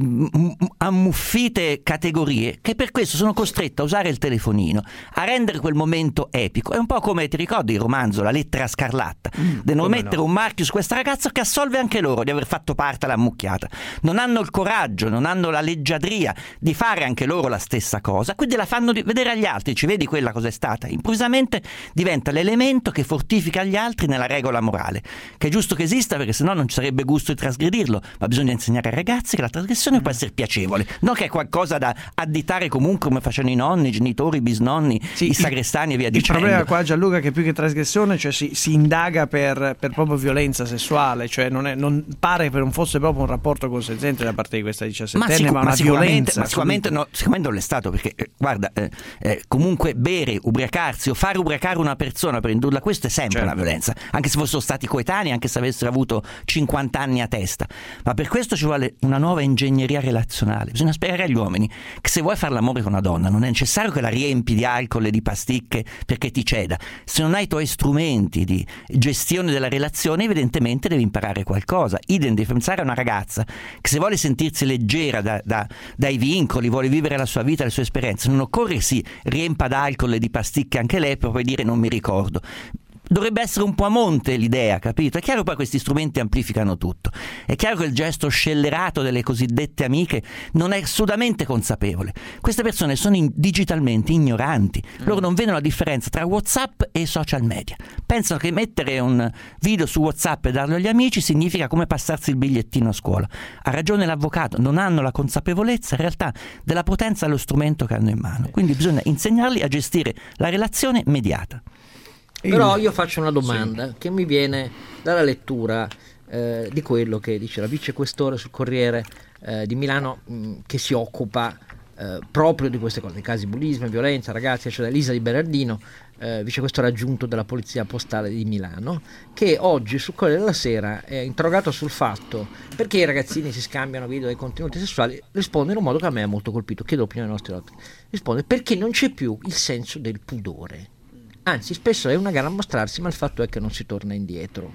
ammuffite categorie, che per questo sono costrette a usare il telefonino, a rendere quel momento epico. È un po' come, ti ricordi il romanzo La lettera scarlatta? Devono mettere un marchio su questa ragazza che assolve anche loro di aver fatto parte alla mucchiata. Non hanno il coraggio, non hanno la leggiadria di fare anche loro la stessa cosa, quindi la fanno vedere agli altri. Ci vedi quella cosa è stata? Improvvisamente diventa l'elemento che fortifica gli altri nella regola morale, che è giusto che esista, perché sennò non ci sarebbe gusto di trasgredirlo, ma bisogna insegnare ai ragazzi che la trasgressione può essere piacevole, non che è qualcosa da additare comunque come facevano i nonni, i genitori, i bisnonni, i sagrestani e via dicendo. Il problema qua, Gianluca, è che più che trasgressione, cioè si indaga per proprio violenza sessuale, cioè non pare che non fosse proprio un rapporto consenziente da parte di questa 17enne, ma una violenza. Ma sicuramente non è stato, perché guarda, comunque bere, ubriacarsi o fare ubriacare una persona per indurla a questo è sempre una violenza, anche se fossero stati coetanei, anche se avessero avuto 50 anni a testa. Ma per questo ci vuole una nuova ingegneria relazionale. Bisogna spiegare agli uomini che se vuoi fare l'amore con una donna non è necessario che la riempi di alcol e di pasticche perché ti ceda. Se non hai i tuoi strumenti di gestione della relazione, evidentemente devi imparare qualcosa. Idem devi pensare a una ragazza che se vuole sentirsi leggera dai vincoli, vuole vivere la sua vita, le sue esperienze, non occorre che si riempa d'alcol e di pasticche anche lei per poi dire non mi ricordo. Dovrebbe essere un po' a monte l'idea, capito? È chiaro che poi questi strumenti amplificano tutto. È chiaro che il gesto scellerato delle cosiddette amiche non è assolutamente consapevole. Queste persone sono digitalmente ignoranti. Loro non vedono la differenza tra WhatsApp e social media. Pensano che mettere un video su WhatsApp e darlo agli amici significa come passarsi il bigliettino a scuola. Ha ragione l'avvocato, non hanno la consapevolezza in realtà della potenza dello strumento che hanno in mano. Quindi bisogna insegnarli a gestire la relazione mediata. Però io faccio una domanda che mi viene dalla lettura di quello che dice la vicequestore sul Corriere di Milano, che si occupa proprio di queste cose, i casi di bullismo e violenza, ragazzi, cioè Elisa Di Bernardino, vicequestore aggiunto della Polizia Postale di Milano, che oggi sul Corriere della Sera è interrogato sul fatto perché i ragazzini si scambiano video dei contenuti sessuali. Risponde in un modo che a me ha molto colpito, chiedo l'opinione dei nostri ospiti. Risponde perché non c'è più il senso del pudore. Anzi, spesso è una gara a mostrarsi, ma il fatto è che non si torna indietro.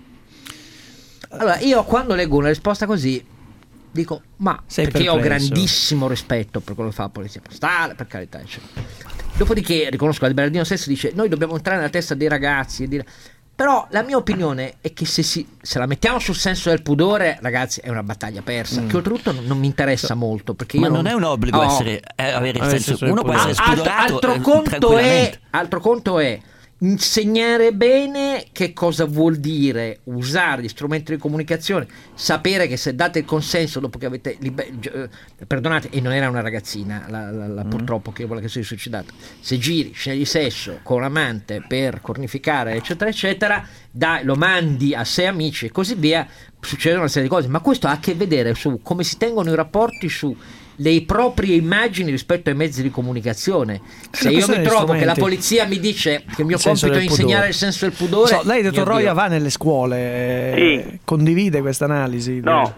Allora, io quando leggo una risposta così dico, ma perché io ho grandissimo rispetto per quello che fa la Polizia Postale, per carità, eccetera. Dopodiché riconosco che Di Bernardino stesso dice noi dobbiamo entrare nella testa dei ragazzi e dire... Però la mia opinione è che se la mettiamo sul senso del pudore, ragazzi, è una battaglia persa, che oltretutto non mi interessa molto, perché ma io non è un obbligo avere il senso. Uno può essere spudorato altro conto è insegnare bene che cosa vuol dire usare gli strumenti di comunicazione, sapere che se date il consenso dopo che avete perdonate, e non era una ragazzina purtroppo che vuole che sia suicidata, se giri, scegli sesso con l'amante per cornificare eccetera eccetera, lo mandi a 6 amici e così via, succedono una serie di cose, ma questo ha a che vedere su come si tengono i rapporti, su le proprie immagini rispetto ai mezzi di comunicazione. Se io mi trovo che la polizia mi dice che il mio compito è insegnare il senso del pudore, lei, dottor Roia, va nelle scuole, condivide questa analisi? No.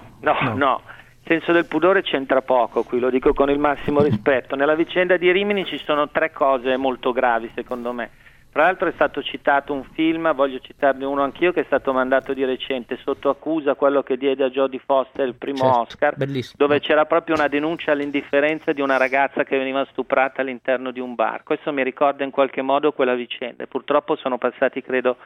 Il senso del pudore c'entra poco, qui lo dico con il massimo rispetto. Nella vicenda di Rimini ci sono 3 cose molto gravi secondo me. Tra l'altro è stato citato un film, voglio citarne uno anch'io, che è stato mandato di recente, Sotto accusa, quello che diede a Jodie Foster il primo Oscar, bellissimo. Dove c'era proprio una denuncia all'indifferenza di una ragazza che veniva stuprata all'interno di un bar. Questo mi ricorda in qualche modo quella vicenda. Purtroppo sono passati, credo,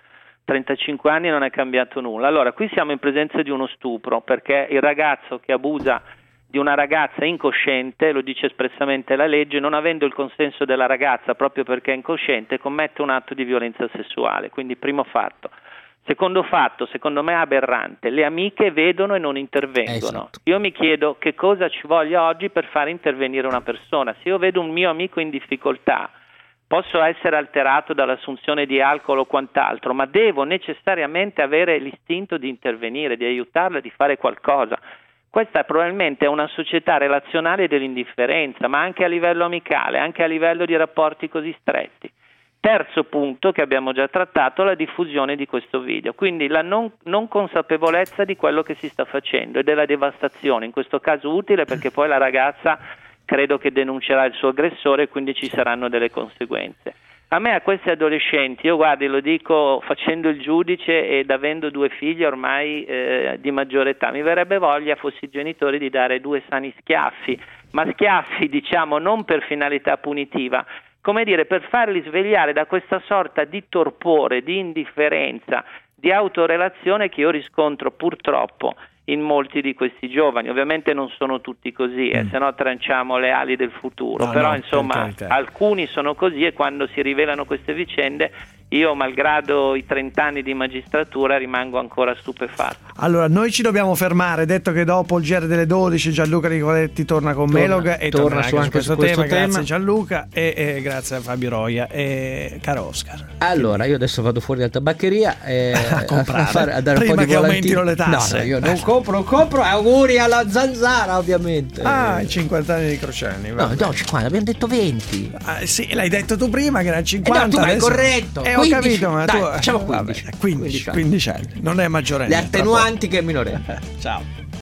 35 anni e non è cambiato nulla. Allora, qui siamo in presenza di uno stupro, perché il ragazzo che abusa di una ragazza incosciente, lo dice espressamente la legge, non avendo il consenso della ragazza proprio perché è incosciente, commette un atto di violenza sessuale. Quindi primo fatto. Secondo fatto, secondo me aberrante, le amiche vedono e non intervengono. Esatto. Io mi chiedo che cosa ci voglia oggi per fare intervenire una persona. Se io vedo un mio amico in difficoltà, posso essere alterato dall'assunzione di alcol o quant'altro, ma devo necessariamente avere l'istinto di intervenire, di aiutarla, di fare qualcosa. Questa probabilmente è una società relazionale dell'indifferenza, ma anche a livello amicale, anche a livello di rapporti così stretti. Terzo punto che abbiamo già trattato, la diffusione di questo video, quindi la non consapevolezza di quello che si sta facendo e della devastazione, in questo caso utile perché poi la ragazza credo che denuncerà il suo aggressore e quindi ci saranno delle conseguenze. A me, a questi adolescenti, io guardi, lo dico facendo il giudice ed avendo 2 figli ormai di maggiore età, mi verrebbe voglia, fossi i genitori, di dare 2 sani schiaffi, ma schiaffi diciamo non per finalità punitiva, come dire, per farli svegliare da questa sorta di torpore, di indifferenza, di autorelazione che io riscontro purtroppo in molti di questi giovani. Ovviamente non sono tutti così, se no tranciamo le ali del futuro, però insomma alcuni sono così e quando si rivelano queste vicende io, malgrado i 30 anni di magistratura, rimango ancora stupefatto. Allora, noi ci dobbiamo fermare, detto che dopo il GR delle 12 Gianluca Nicoletti torna con Melog e torna su anche su questo tema. Grazie Gianluca e grazie a Fabio Roia e caro Oscar. Allora, io adesso vado fuori dalla tabaccheria a comprare, a dare prima un po' di che aumentino le tasse. No, io non compro, auguri alla Zanzara ovviamente. I 50 anni di Crociani. No, 50, abbiamo detto 20. Sì, l'hai detto tu prima che era 50. No, tu hai corretto. Ho capito, ma dai, tu facciamo 15. 15 anni. Non è maggiorenne. Le attenuanti che è minorenne. Ciao.